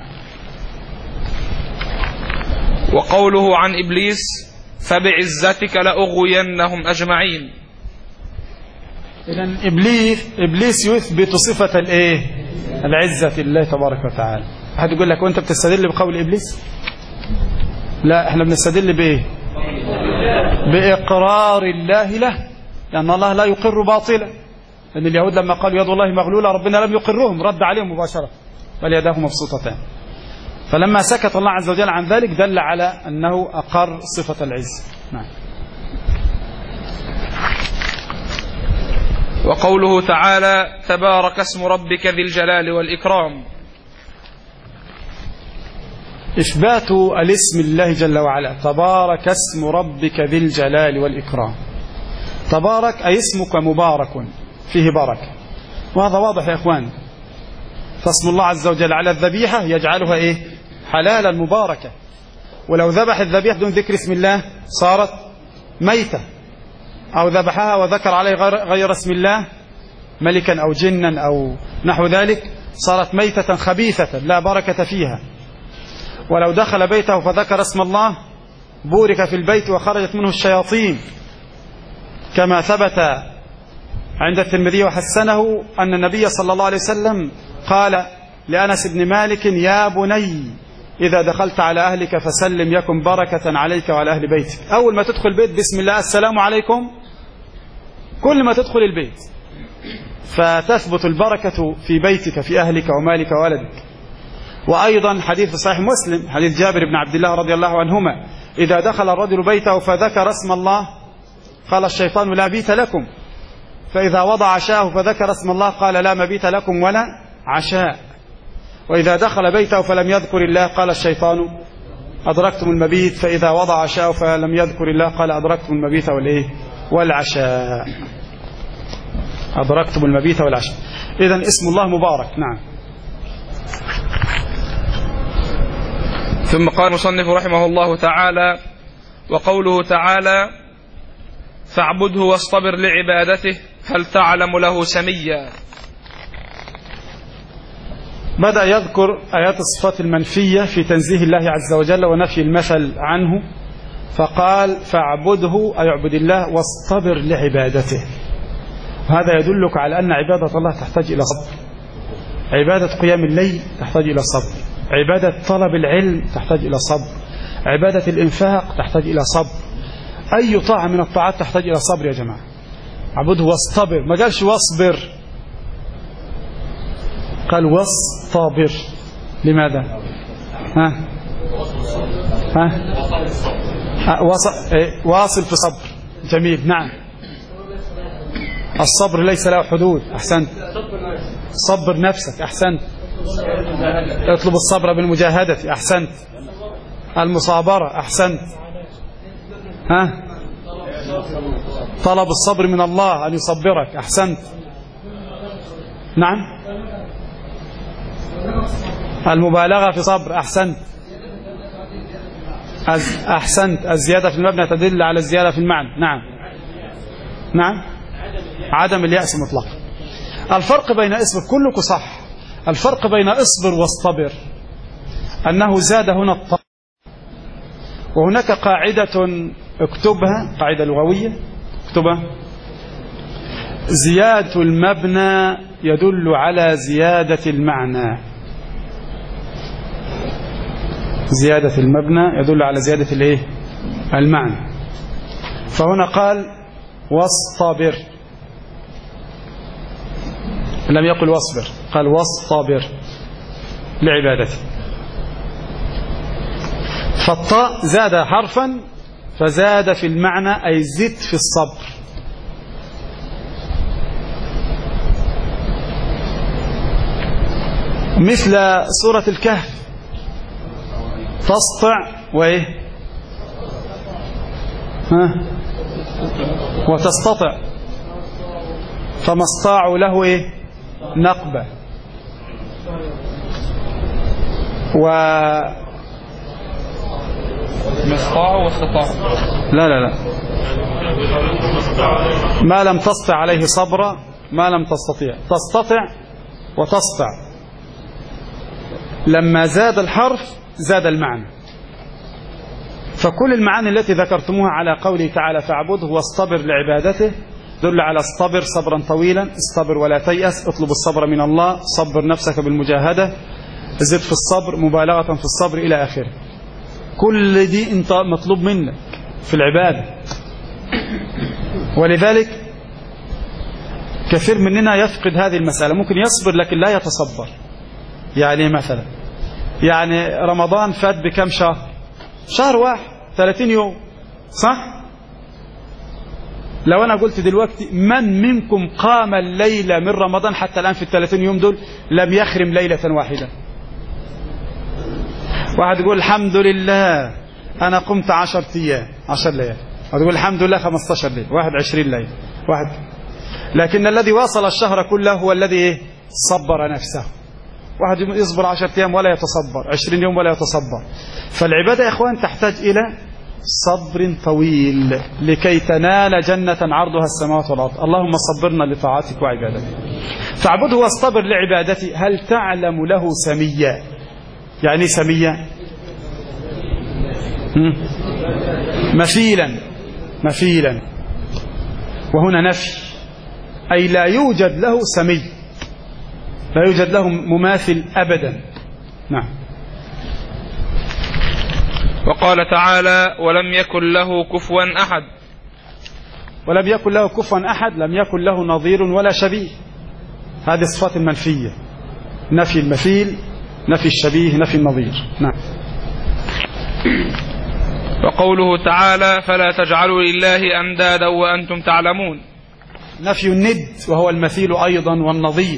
وقوله عن إبليس فبعزتك لأغوينهم أجمعين. إذن إبليس إبليس يثبت صفة الإيه؟ العزة لله تبارك وتعالى. أحد يقول لك وأنت بتستدل بقول إبليس؟ لا، احنا بنستدل بإيه؟ بإقرار الله له، لأن الله لا يقر باطلا. لأن اليهود لما قالوا يد الله مغلولة ربنا لم يقرهم، رد عليهم مباشرة بل يداه مبسوطتان. فلما سكت الله عز وجل عن ذلك دل على أنه أقر صفة العزة. نعم. وقوله تعالى تبارك اسم ربك ذي الجلال والإكرام. إثبات الاسم الله جل وعلا، تبارك اسم ربك ذي الجلال والإكرام. تبارك أي اسمك مبارك فيه بركة، وهذا واضح يا إخوان. فاسم الله عز وجل على الذبيحة يجعلها إيه؟ حلالا مباركة. ولو ذبح الذبيحة دون ذكر اسم الله صارت ميتة، أو ذبحها وذكر عليه غير اسم الله ملكا أو جنا أو نحو ذلك صارت ميتة خبيثة لا بركة فيها. ولو دخل بيته فذكر اسم الله بورك في البيت وخرجت منه الشياطين، كما ثبت عند الترمذي وحسنه أن النبي صلى الله عليه وسلم قال لأنس بن مالك يا بني إذا دخلت على أهلك فسلم يكن بركة عليك وعلى أهل بيتك. أول ما تدخل البيت بسم الله السلام عليكم، كل ما تدخل البيت فتثبت البركة في بيتك في أهلك ومالك وولدك. وأيضا حديث في صحيح مسلم حديث جابر بن عبد الله رضي الله عنهما إذا دخل الرجل بيته فذكر اسم الله قال الشيطان لا بيت لكم، فإذا وضع عشاءه فذكر اسم الله قال لا مبيت لكم ولا عشاء. وإذا دخل بيته فلم يذكر الله قال الشيطان أدركتم المبيت، فإذا وضع عشاءه فلم يذكر الله قال أدركتم المبيت والإيه والعشاء. أدركتم المبيت والعشاء. إذن اسم الله مبارك. نعم. ثم قال المصنف رحمه الله تعالى وقوله تعالى فاعبده واصطبر لعبادته هل تعلم له سميا. بدأ يذكر آيات الصفات المنفية في تنزيه الله عز وجل ونفي المثل عنه، فقال فاعبده أي اعبد الله واصطبر لعبادته. هذا يدلك على أن عبادة الله تحتاج إلى صبر. عبادة قيام الليل تحتاج إلى صبر، عبادة طلب العلم تحتاج إلى صبر، عبادة الإنفاق تحتاج إلى صبر، أي طاعة من الطاعات تحتاج إلى صبر يا جماعة. عبده واصطبر، ما قالش واصبر، قال واصطبر. لماذا؟ ها ها واصل, إيه؟ واصل في صبر. جميل. نعم. الصبر ليس له حدود. أحسنت. صبر نفسك. أحسنت. اطلب الصبر بالمجاهدة. أحسنت. المصابرة. أحسنت. ها طلب الصبر من الله أن يصبرك. أحسنت. نعم. المبالغة في صبر. أحسنت. أز... أحسنت. الزيادة في المبنى تدل على الزيادة في المعنى. نعم. نعم. عدم اليأس مطلقا. الفرق بين اصبر، كلك صح، الفرق بين اصبر واصطبر أنه زاد هنا الطاء. وهناك قاعدة اكتبها، قاعدة لغوية اكتبها: زيادة المبنى يدل على زيادة المعنى. زيادة المبنى يدل على زيادة الايه؟ المعنى. فهنا قال واصطبر، لم يقل واصبر، قال واصطبر لعبادته. فالطاء زاد حرفا فزاد في المعنى أي زد في الصبر. مثل سورة الكهف تسطع وإيه ها وتستطع، فما استطاعوا له إيه نقبة. و مستطاعوا واستطاعوا. لا لا لا ما لم تستطع عليه صبرا، ما لم تستطيع. تستطع وتسطع، لما زاد الحرف زاد المعنى. فكل المعاني التي ذكرتموها على قوله تعالى فاعبده واصطبر لعبادته دل على اصطبر صبرا طويلا، اصطبر ولا تيأس، اطلب الصبر من الله، صبر نفسك بالمجاهدة، زد في الصبر، مبالغة في الصبر إلى آخره. كل دي انت مطلوب منك في العبادة. ولذلك كثير مننا يفقد هذه المسألة، ممكن يصبر لكن لا يتصبر. يعني مثلا يعني رمضان فات بكم شهر؟ شهر واحد، ثلاثين يوم، صح؟ لو أنا قلت دلوقتي من منكم قام الليلة من رمضان حتى الآن في الثلاثين يوم دول لم يخرم ليلة واحدة؟ واحد يقول الحمد لله أنا قمت عشر أيام عشر ليال، واحد يقول الحمد لله خمستاشر ليلة، واحد عشرين ليلة، واحد. لكن الذي واصل الشهر كله هو الذي إيه؟ صبر نفسه. واحد يصبر عشر أيام ولا يتصبر، عشرين يوم ولا يتصبر. فالعبادة يا إخوان تحتاج إلى صبر طويل لكي تنال جنة عرضها السماوات والأرض. اللهم صبرنا لطاعتك وعبادتك. فاعبده واصطبر لعبادتي. هل تعلم له سميا؟ يعني سميا مثيلا، مثيلا، وهنا نفي، أي لا يوجد له سمي، لا يوجد له مماثل أبدا. نعم. وقال تعالى ولم يكن له كفوا أحد. ولم يكن له كفوا أحد، لم يكن له نظير ولا شبيه. هذه الصفات المنفية، نفي المثيل، نفي الشبيه، نفي النظير. نعم. وقوله تعالى فلا تجعلوا لله أندادا وأنتم تعلمون. نفي الند وهو المثيل أيضا والنظير.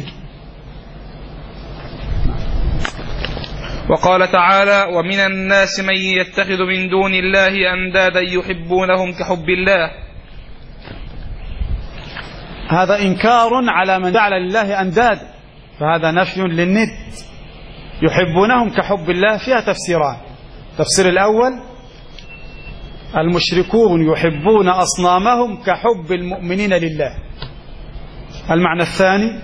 وقال تعالى ومن الناس من يتخذ من دون الله أندادا يحبونهم كحب الله. هذا إنكار على من جعل لله أنداد، فهذا نفي للند. يحبونهم كحب الله فيها تفسيران. التفسير الأول المشركون يحبون أصنامهم كحب المؤمنين لله. المعنى الثاني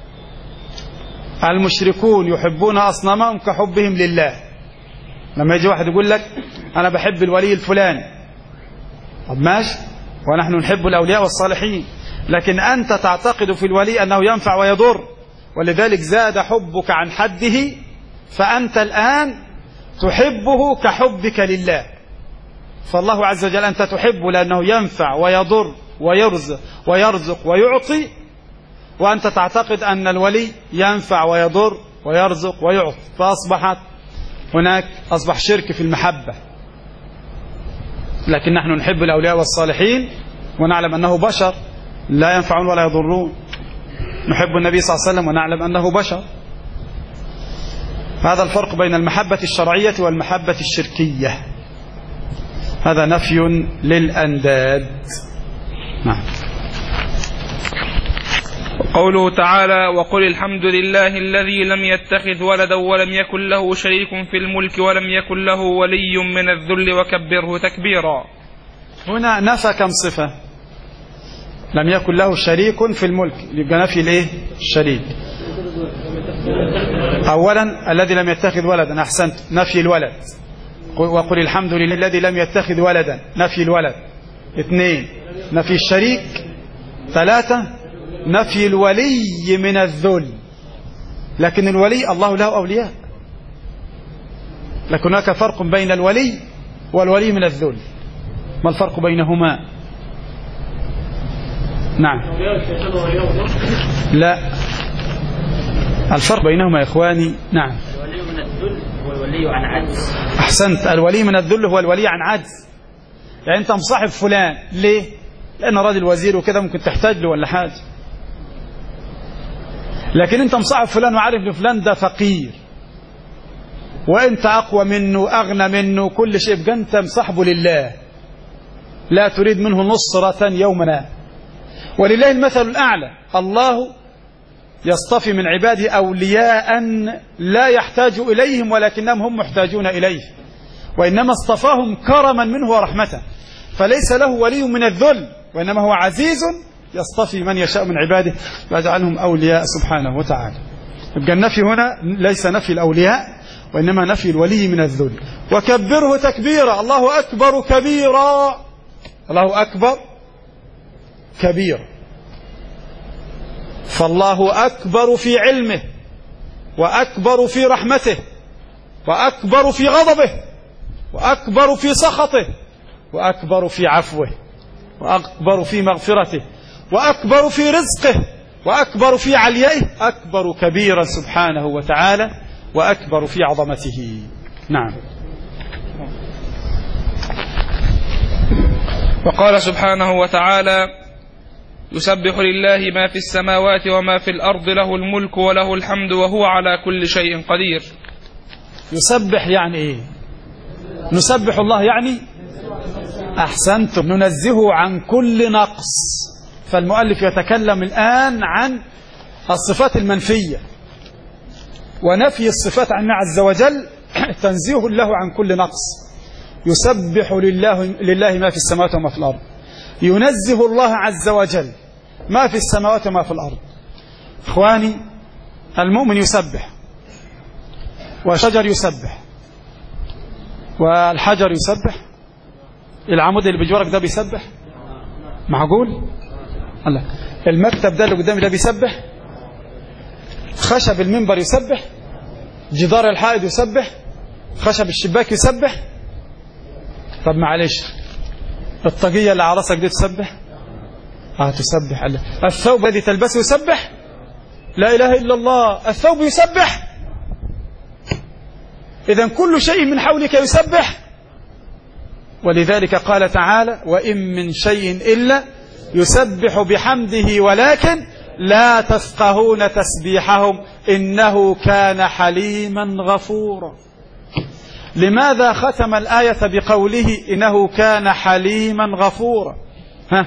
المشركون يحبون أصنامهم كحبهم لله. لما يجي واحد يقول لك أنا بحب الولي الفلاني، طب ماشي، ونحن نحب الأولياء والصالحين، لكن أنت تعتقد في الولي أنه ينفع ويضر، ولذلك زاد حبك عن حده، فأنت الآن تحبه كحبك لله. فالله عز وجل أنت تحبه لأنه ينفع ويضر ويرزق ويرزق ويعطي، وأنت تعتقد أن الولي ينفع ويضر ويرزق ويعطي، فأصبحت هناك أصبح شرك في المحبة. لكن نحن نحب الأولياء والصالحين ونعلم أنه بشر لا ينفعون ولا يضرون. نحب النبي صلى الله عليه وسلم ونعلم أنه بشر. هذا الفرق بين المحبة الشرعية والمحبة الشركية. هذا نفي للأنداد. نعم. قوله تعالى وقل الحمد لله الذي لم يتخذ ولدا ولم يكن له شريك في الملك ولم يكن له ولي من الذل وكبره تكبيرا. هنا نفى كم صفة؟ لم يكن له شريك في الملك، يبقى نفي الايه؟ الشريك. اولا الذي لم يتخذ ولدا، احسنت، نفي الولد. وقل الحمد لله الذي لم يتخذ ولدا، نفي الولد. اثنين نفي الشريك. ثلاثة نفي الولي من الذل. لكن الولي الله له أولياء، لكن هناك فرق بين الولي والولي من الذل. ما الفرق بينهما؟ نعم. لا، الفرق بينهما يا إخواني. نعم. الولي من الذل هو الولي عن عجز. أحسنت، الولي من الذل هو الولي عن عجز. يعني أنت مصاحب فلان ليه؟ لأن راجل وزير وكده ممكن تحتاج له ولا حاجة. لكن أنت مصاحب فلان وعارف ان فلان ده فقير، وانت اقوى منه اغنى منه كل شيء، يبقى انت مصاحبه لله لا تريد منه نصرة يومنا. ولله المثل الأعلى، الله يصطفي من عباده أولياء لا يحتاج إليهم ولكنهم هم محتاجون إليه، وإنما اصطفاهم كرما منه ورحمة، فليس له ولي من الذل، وإنما هو عزيز يصطفي من يشاء من عباده ويجعلهم أولياء سبحانه وتعالى. يبقى النفي هنا ليس نفي الأولياء وإنما نفي الولي من الذل. وكبره تكبيرا، الله أكبر كبيرا، الله أكبر كبير. فالله أكبر في علمه، وأكبر في رحمته، وأكبر في غضبه، وأكبر في سخطه، وأكبر في عفوه، وأكبر في مغفرته، وأكبر في رزقه، وأكبر في عليائه، أكبر كبيرا سبحانه وتعالى، وأكبر في عظمته. نعم. وقال سبحانه وتعالى: يسبح لله ما في السماوات وما في الأرض، له الملك وله الحمد وهو على كل شيء قدير. يسبح يعني إيه؟ نسبح الله يعني أحسنتم، ننزهه عن كل نقص. فالمؤلف يتكلم الآن عن الصفات المنفية، ونفي الصفات عنه عز وجل تنزيه له عن كل نقص. يسبح لله, لله ما في السماوات وما في الأرض، ينزه الله عز وجل ما في السماوات وما في الأرض. إخواني، المؤمن يسبح، والشجر يسبح، والحجر يسبح، العمود اللي بجوارك ده بيسبح، معقول؟ الله، المكتب ده اللي قدامي ده بيسبح، خشب المنبر يسبح، جدار الحائط يسبح، خشب الشباك يسبح. طب معلش، الطاقية اللي على راسك دي تسبح؟ اه تسبح. الله، الثوب الذي تلبسه يسبح؟ لا إله إلا الله، الثوب يسبح. إذن كل شيء من حولك يسبح. ولذلك قال تعالى: وإن من شيء إلا يسبح بحمده ولكن لا تفقهون تسبيحهم إنه كان حليما غفورا. لماذا ختم الآية بقوله إنه كان حليما غفورا؟ ها؟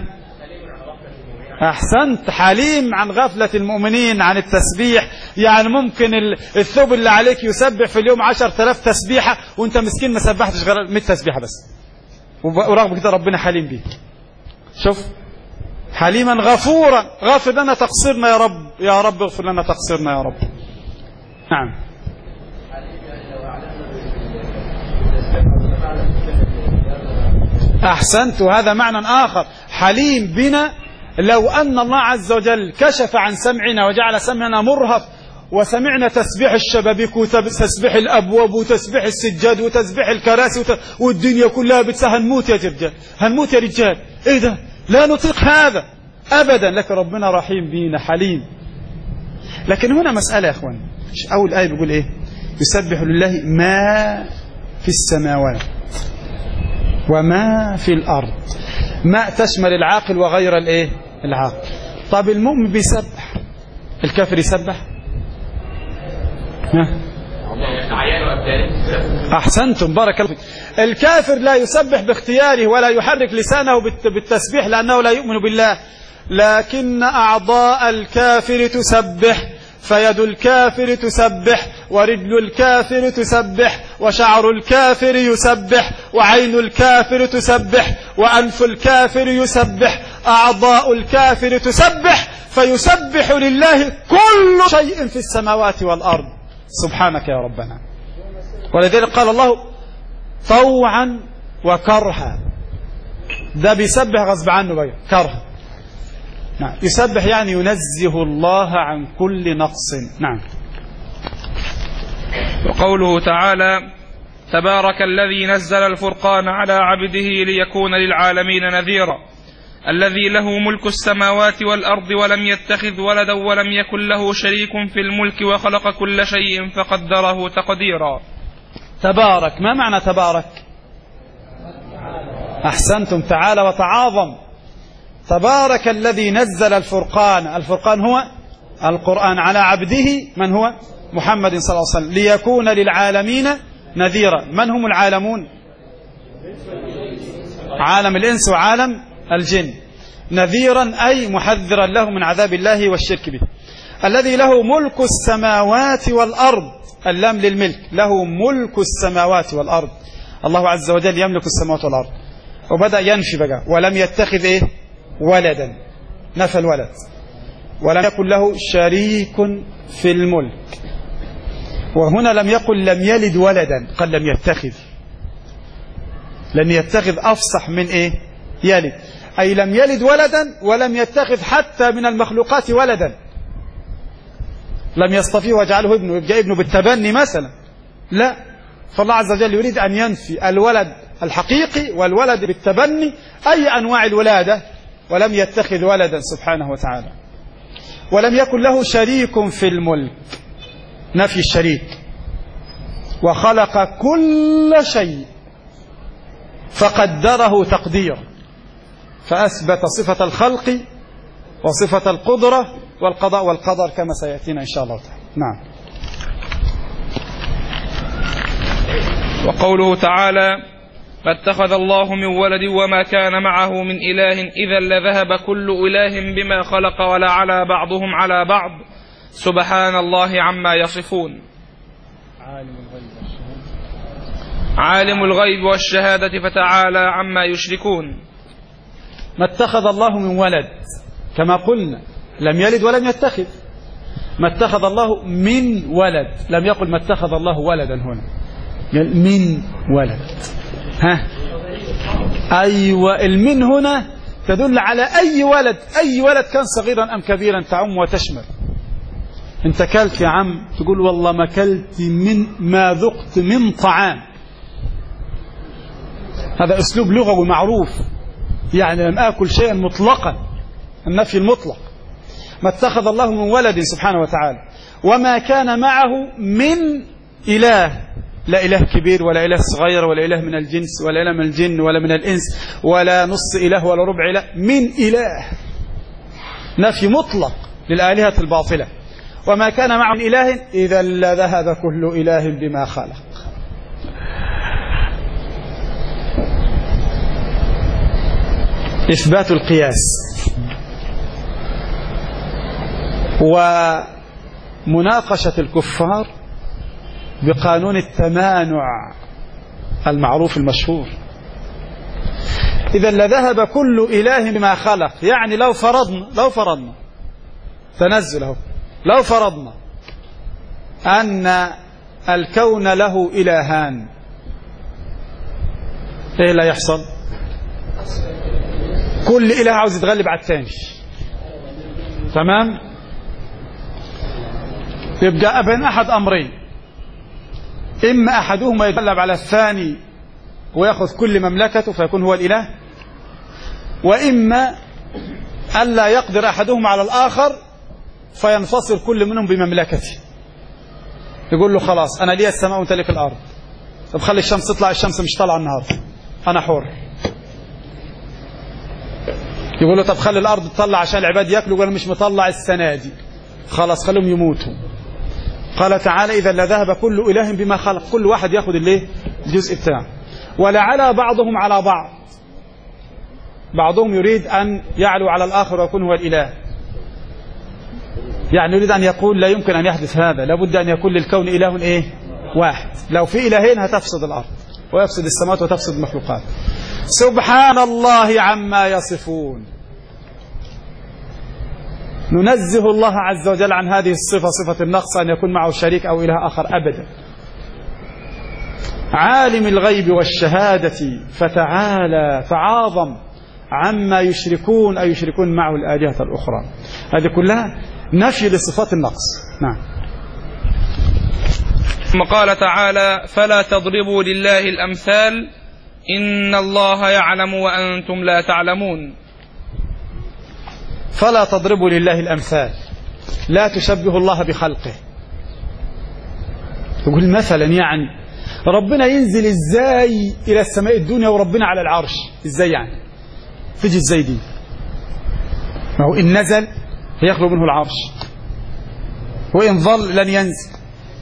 أحسنت، حليم عن غفلة المؤمنين عن التسبيح. يعني ممكن الثوب اللي عليك يسبح في اليوم عشر تلاف تسبيحة وانت مسكين ما سبحتش غير مئة تسبيحة بس، ورغم كده ربنا حليم بيه. شوف، حليما غفورا، غافر لنا تقصيرنا يا رب، يا رب اغفر لنا تقصيرنا يا رب. نعم. أحسنت، وهذا معنى آخر، حليم بنا. لو أن الله عز وجل كشف عن سمعنا وجعل سمعنا مرهف وسمعنا تسبيح الشبابيك وتسبيح الأبواب وتسبيح السجاد وتسبيح الكراسي وت... والدنيا كلها بتسهل، هنموت يا رجال، هنموت يا رجال. إيه ده؟ لا نطيق هذا أبدا. لكن ربنا رحيم بينا حليم. لكن هنا مسألة يا أخوان، أول آية بيقول إيه؟ يسبح لله ما في السماوات وما في الأرض. ما تشمل العاقل وغير الإيه؟ العاقل. طب المؤمن بيسبح، الكافر يسبح؟ ها؟ أحسنتم، بارك الله فيك. الكافر لا يسبح باختياره ولا يحرك لسانه بالتسبيح لأنه لا يؤمن بالله، لكن أعضاء الكافر تسبح، فيد الكافر تسبح، ورجل الكافر تسبح، وشعر الكافر يسبح، وعين الكافر تسبح، وأنف الكافر يسبح، أعضاء الكافر تسبح، فيسبح لله كل شيء في السماوات والأرض. سبحانك يا ربنا. ولذلك قال الله طوعا وكرها، ده بيسبح غصب عنه بقى كرها. نعم، يسبح يعني ينزه الله عن كل نقص. نعم. وقوله تعالى: تبارك الذي نزل الفرقان على عبده ليكون للعالمين نذيرا، الذي له ملك السماوات والأرض ولم يتخذ ولدا ولم يكن له شريك في الملك وخلق كل شيء فقدره تقديرا. تبارك، ما معنى تبارك؟ أحسنتم، تعالى وتعاظم. تبارك الذي نزل الفرقان، الفرقان هو القرآن، على عبده من هو محمد صلى الله عليه وسلم ليكون للعالمين نذيرا. من هم العالمون؟ عالم الإنس وعالم الجن. نذيرا أي محذرا له من عذاب الله والشرك به. الذي له ملك السماوات والأرض، اللام للملك، له ملك السماوات والأرض. الله عز وجل يملك السماوات والأرض. وبدأ ينفي بقى ولم يتخذ إيه؟ ولدا، نفى الولد. ولم يكن له شريك في الملك. وهنا لم يقل لم يلد ولدا، قال لم يتخذ، لن يتخذ أفصح من إيه؟ يلد، أي لم يلد ولدا ولم يتخذ حتى من المخلوقات ولدا. لم يصطفيه وجعله ابنه، يبقى ابنه بالتبني مثلا، لا. فالله عز وجل يريد أن ينفي الولد الحقيقي والولد بالتبني، أي أنواع الولادة، ولم يتخذ ولدا سبحانه وتعالى. ولم يكن له شريك في الملك، نفي الشريك. وخلق كل شيء فقدره تقديرا، فأثبت صفة الخلق وصفة القدرة والقضاء والقدر كما سيأتينا إن شاء الله تعالى. نعم. وقوله تعالى: ما اتخذ الله من ولد وما كان معه من إله إذا لذهب كل إله بما خلق ولا على بعضهم على بعض سبحان الله عما يصفون. عالم الغيب والشهادة فتعالى عما يشركون. ما اتخذ الله من ولد، كما قلنا لم يلد ولم يتخذ. ما اتخذ الله من ولد، لم يقل ما اتخذ الله ولدا هنا، من ولد. ها أيوة، المن هنا تدل على أي ولد، أي ولد كان صغيرا أم كبيرا تعم وتشمل. انت كلت يا عم، تقول والله ما كلت من ما ذقت من طعام، هذا أسلوب لغوي معروف، يعني لم آكل شيئا مطلقا، النفي المطلق. ما اتخذ الله من ولد سبحانه وتعالى، وما كان معه من إله، لا إله كبير ولا إله صغير ولا إله من الجنس ولا إله من الجن ولا من الإنس ولا نص إله ولا ربع إله، من إله، نفي مطلق للآلهة الباطلة. وما كان معه من إله إذا لذهب كل إله بما خلق. إثبات القياس ومناقشة الكفار بقانون التمانع المعروف المشهور. إذا لذهب كل إله بما خلق، يعني لو فرضنا لو فرضنا تنزله، لو فرضنا أن الكون له إلهان، إيه لا يحصل؟ كل إله عاوز يتغلب على الثاني، تمام؟ يبقى بين أحد أمرين: إما أحدهما يتغلب على الثاني ويأخذ كل مملكته فيكون هو الإله، وإما ألا يقدر أحدهما على الآخر فينفصل كل منهم بمملكته. يقول له خلاص أنا لي السماء وأنت لك الأرض، طب خلي الشمس تطلع، الشمس مش طالعة النهارده، أنا حر. يقول له طب خلي الأرض تطلع عشان العباد يأكلوا، وأنا مش مطلع السنة دي، خلاص خلهم يموتوا. قال تعالى: إذا لذهب كل إله بما خلق، كل واحد يأخذ الليه الجزء بتاعه. ولعلى بعضهم على بعض، بعضهم يريد أن يعلو على الآخر ويكون هو الإله، يعني يريد أن يقول لا يمكن أن يحدث هذا، لابد أن يكون للكون إله إيه؟ واحد. لو في إلهين هتفسد الأرض ويفسد السماوات وتفسد المخلوقات. سبحان الله عما يصفون. ننزه الله عز وجل عن هذه الصفة، صفة النقص، أن يكون معه شريك أو إله آخر أبدا. عالم الغيب والشهادة فتعالى تعاظم عما يشركون، أي يشركون معه الآلهة الأخرى. هذه كلها نفي لصفات النقص. نعم. ثم قال تعالى: فلا تضربوا لله الأمثال إن الله يعلم وأنتم لا تعلمون. فلا تضربوا لله الأمثال، لا تشبه الله بخلقه. تقول مثلا يعني ربنا ينزل ازاي إلى السماء الدنيا وربنا على العرش، ازاي يعني؟ تجي ازاي دي؟ ما هو إن نزل يخلو منه العرش، وإن ظل لن ينزل.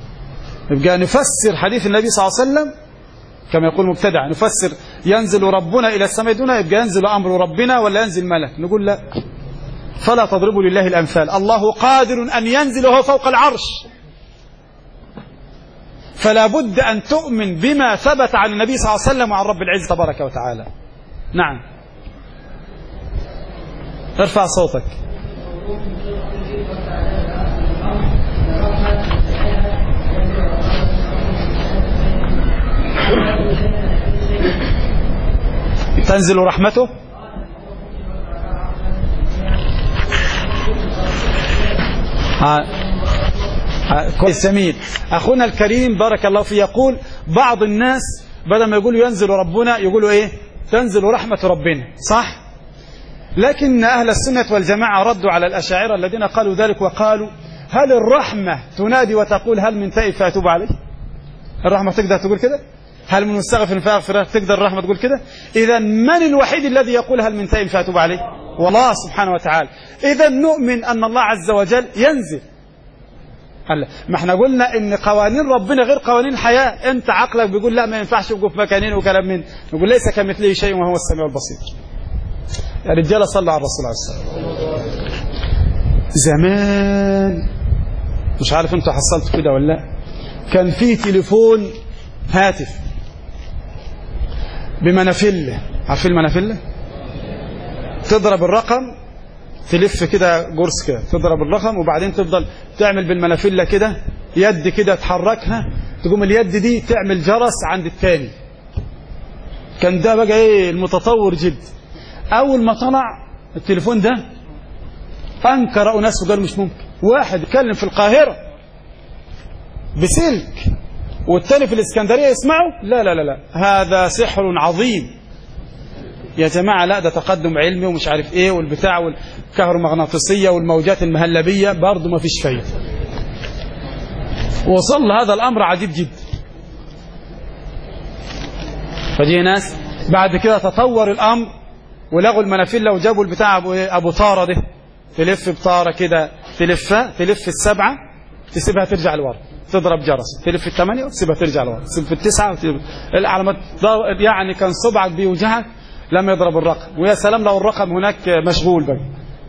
يبقى نفسر حديث النبي صلى الله عليه وسلم كما يقول مبتدع، نفسر ينزل ربنا إلى السماء دون، يبقى ينزل أمر ربنا ولا ينزل ملك؟ نقول لا، فلا تضربوا لله الأمثال. الله قادر أن ينزل وهو فوق العرش، فلا بد أن تؤمن بما ثبت عن النبي صلى الله عليه وسلم وعن رب العزة تبارك وتعالى. نعم، ارفع صوتك. تنزل رحمته. كويس جميل. أخونا الكريم بارك الله فيه يقول بعض الناس بدل ما يقولوا ينزل ربنا يقولوا إيه؟ تنزل رحمة ربنا، صح؟ لكن أهل السنة والجماعة ردوا على الأشاعرة الذين قالوا ذلك وقالوا هل الرحمة تنادي وتقول هل من تائب فأتوب عليه؟ الرحمة تقدر تقول كده؟ هل من مستغفر فأغفر؟ تقدر الرحمة تقول كده؟ إذا من الوحيد الذي يقول هل من تائب فأتوب عليه؟ والله سبحانه وتعالى. إذا نؤمن أن الله عز وجل ينزل. هلا ما احنا قلنا ان قوانين ربنا غير قوانين الحياة. انت عقلك بيقول لا ما ينفعش يبقوا في مكانين وكلام من، نقول ليس كمثله شيء وهو السميع البصير. يا رجاله صلوا على الرسول عليه الصلاه والسلام. زمان مش عارف انتوا حصلتوا كده ولا لا، كان في تليفون هاتف بمنافله، عارفين المنافله؟ تضرب الرقم تلف كده جرس كده، تضرب الرقم وبعدين تفضل تعمل بالمنافله كده يد كده تحركها، تقوم اليد دي تعمل جرس عند الثاني. كان ده بقى ايه المتطور جدا. اول ما طلع التليفون ده انكر اناس وقال مش ممكن واحد يتكلم في القاهره بسلك والثاني في الاسكندريه يسمعه، لا لا لا لا هذا سحر عظيم يا جماعة. لا ده تقدم علمي ومش عارف ايه والبتاع والكهرومغناطيسية والموجات المهلبية برضه ما فيش فايدة. وصل هذا الأمر عجيب جدا. فجي ناس بعد كده تطور الأمر ولغوا المنافلة وجابوا البتاع أبو, إيه؟ أبو طارة ده، تلف بطارة كده تلفها، تلف السبعة تسيبها ترجع لورا، تضرب جرس، تلف الثمانية وتسيبها ترجع لورا، تسيب في التسعة العلامات. يعني كان صبعك بيوجعك لما يضرب الرقم، ويا سلام لو الرقم هناك مشغول بقى.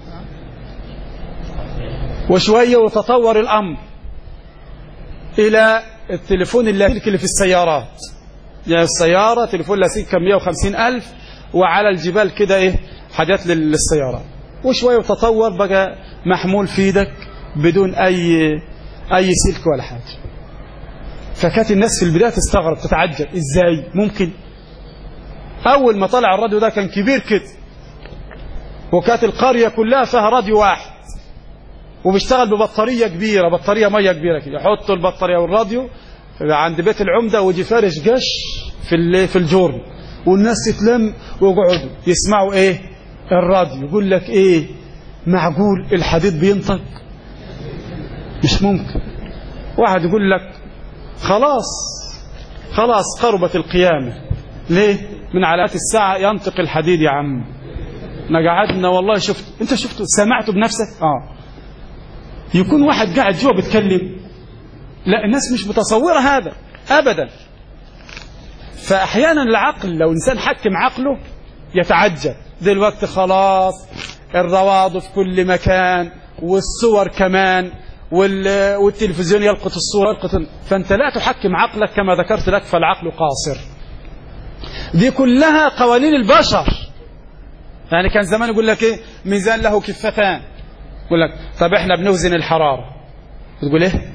وشوية وتطور الأمر إلى التليفون اللاسلكي اللي في السيارات. يعني السيارة تليفون لاسلكي كان مئة وخمسين ألف، وعلى الجبال كده إيه حاجات للسيارات. وشوية وتطور بقى محمول في ايدك بدون أي أي سلك ولا حاجة. فكانت الناس في البداية تستغرب تتعجب إزاي ممكن. أول ما طلع الراديو ده كان كبير كده، وكانت القرية كلها فيها راديو واحد وبيشتغل ببطارية كبيرة، بطارية مية كبيرة كده، يحطوا البطارية والراديو عند بيت العمدة ويجي فارش قش في في الجورن، والناس تتلم ويقعدوا يسمعوا ايه الراديو. يقول لك ايه معقول الحديد بينطق؟ مش ممكن. واحد يقول لك خلاص خلاص قربت القيامة. ليه؟ من علامات الساعة ينطق الحديد يا عم. احنا قعدنا والله شفت، انت شفته سمعته بنفسك؟ اه. يكون واحد قاعد جوا بيتكلم؟ لا، الناس مش متصورة هذا ابدا. فاحيانا العقل لو انسان حكم عقله يتعجب. دلوقتي خلاص الروابط في كل مكان والصور كمان والتلفزيون يلقط الصور يلقط، فانت لا تحكم عقلك كما ذكرت لك، فالعقل قاصر. دي كلها قوانين البشر. يعني كان زمان يقول لك ايه ميزان له كفتان، يقول لك طب احنا بنوزن الحرارة، تقول ايه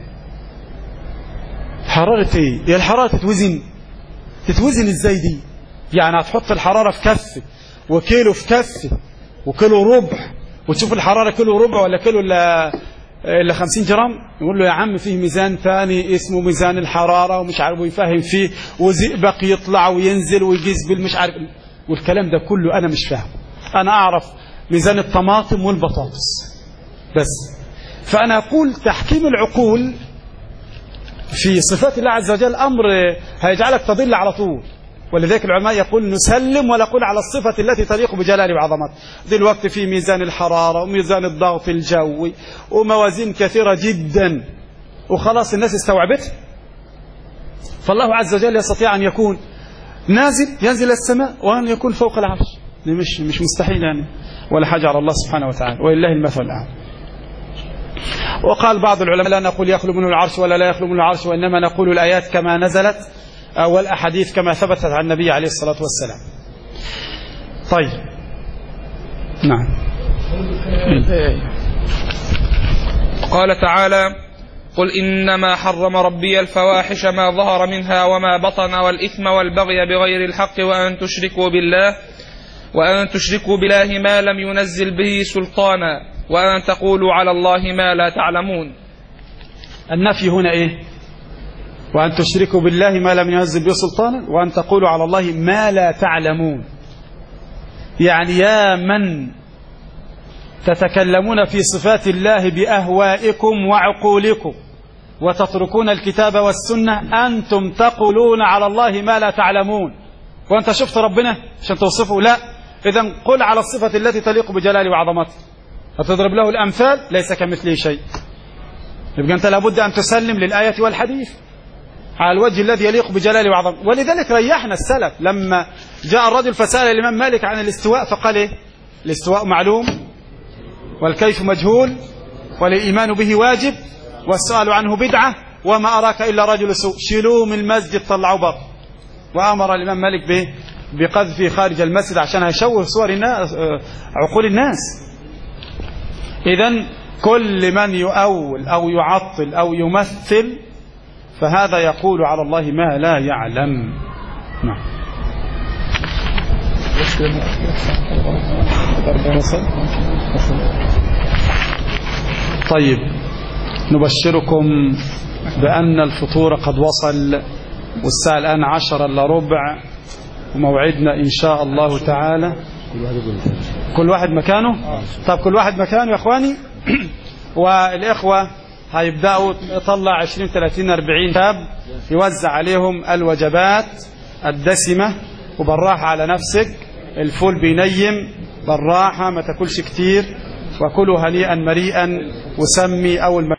حرارة ايه؟ هي الحرارة تتوزن؟ تتوزن ازاي دي؟ يعني هتحط الحرارة في كفة وكيلو في كفة وكيلو ربع وتشوف الحرارة كيلو ربع ولا كيلو الا الا خمسين جرام؟ يقول له يا عم فيه ميزان ثاني اسمه ميزان الحرارة ومش عارف، ويفهم فيه وزئبق يطلع وينزل ويقيس بالمش عارف، والكلام ده كله انا مش فاهم. انا اعرف ميزان الطماطم والبطاطس بس. فانا اقول تحكيم العقول في صفات الله عز وجل امر هيجعلك تضل على طول. ولذلك العلماء يقول نسلم ولا نقول على الصفة التي تليق بجلاله وعظمته. دلوقتي في ميزان الحرارة وميزان الضغط الجوي وموازين كثيرة جدا، وخلاص الناس استوعبتها. فالله عز وجل يستطيع أن يكون نازل ينزل السماء وأن يكون فوق العرش، مش مش مستحيل يعني ولا حاجة على الله سبحانه وتعالى، ولله المثل الأعلى. وقال بعض العلماء لا نقول يخلو منه العرش ولا لا يخلو منه العرش، وإنما نقول الآيات كما نزلت والأحاديث كما ثبتت عن النبي عليه الصلاة والسلام. طيب نعم. قال تعالى: قل إنما حرم ربي الفواحش ماظهر منها وما بطن والإثم والبغي بغير الحق وأن تشركوا بالله وأن تشركوا بالله ما لم ينزل به سلطانا وأن تقولوا على الله ما لا تعلمون. النفي هنا إيه؟ وأن تشركوا بالله ما لم ينزل به سلطانا وأن تقولوا على الله ما لا تعلمون. يعني يا من تتكلمون في صفات الله بأهوائكم وعقولكم وتتركون الكتاب والسنة، أنتم تقولون على الله ما لا تعلمون. وأنت شفت ربنا عشان توصفه؟ لا. إذن قل على الصفة التي تليق بجلاله وعظمته، فتضرب له الأمثال ليس كمثله شيء. يبقى أنت لابد أن تسلم للآية والحديث على الوجه الذي يليق بجلاله وعظمته. ولذلك ريحنا السلف لما جاء الرجل فسأل الإمام مالك عن الاستواء فقال إيه؟ الاستواء معلوم والكيف مجهول والإيمان به واجب والسؤال عنه بدعة وما أراك إلا رجل سوء، شيلوه من المسجد طلعوا بره. وأمر الإمام مالك به بقذفه خارج المسجد عشان هيشوه صور الناس عقول الناس. إذن كل من يؤول أو يعطل أو يمثل فهذا يقول على الله ما لا يعلم. نعم. طيب نبشركم بأن الفطور قد وصل، والساعة الآن عشرة إلا ربع، وموعدنا إن شاء الله تعالى. كل واحد مكانه. طب كل واحد مكانه يا إخواني. والإخوة هيبدأوا يطلع عشرين ثلاثين أربعين كتاب يوزع عليهم الوجبات الدسمة، وبالراحة على نفسك، الفول بينيم، بالراحة ما تاكلش كتير، وكلوا هنيئا مريئا، وسمي أول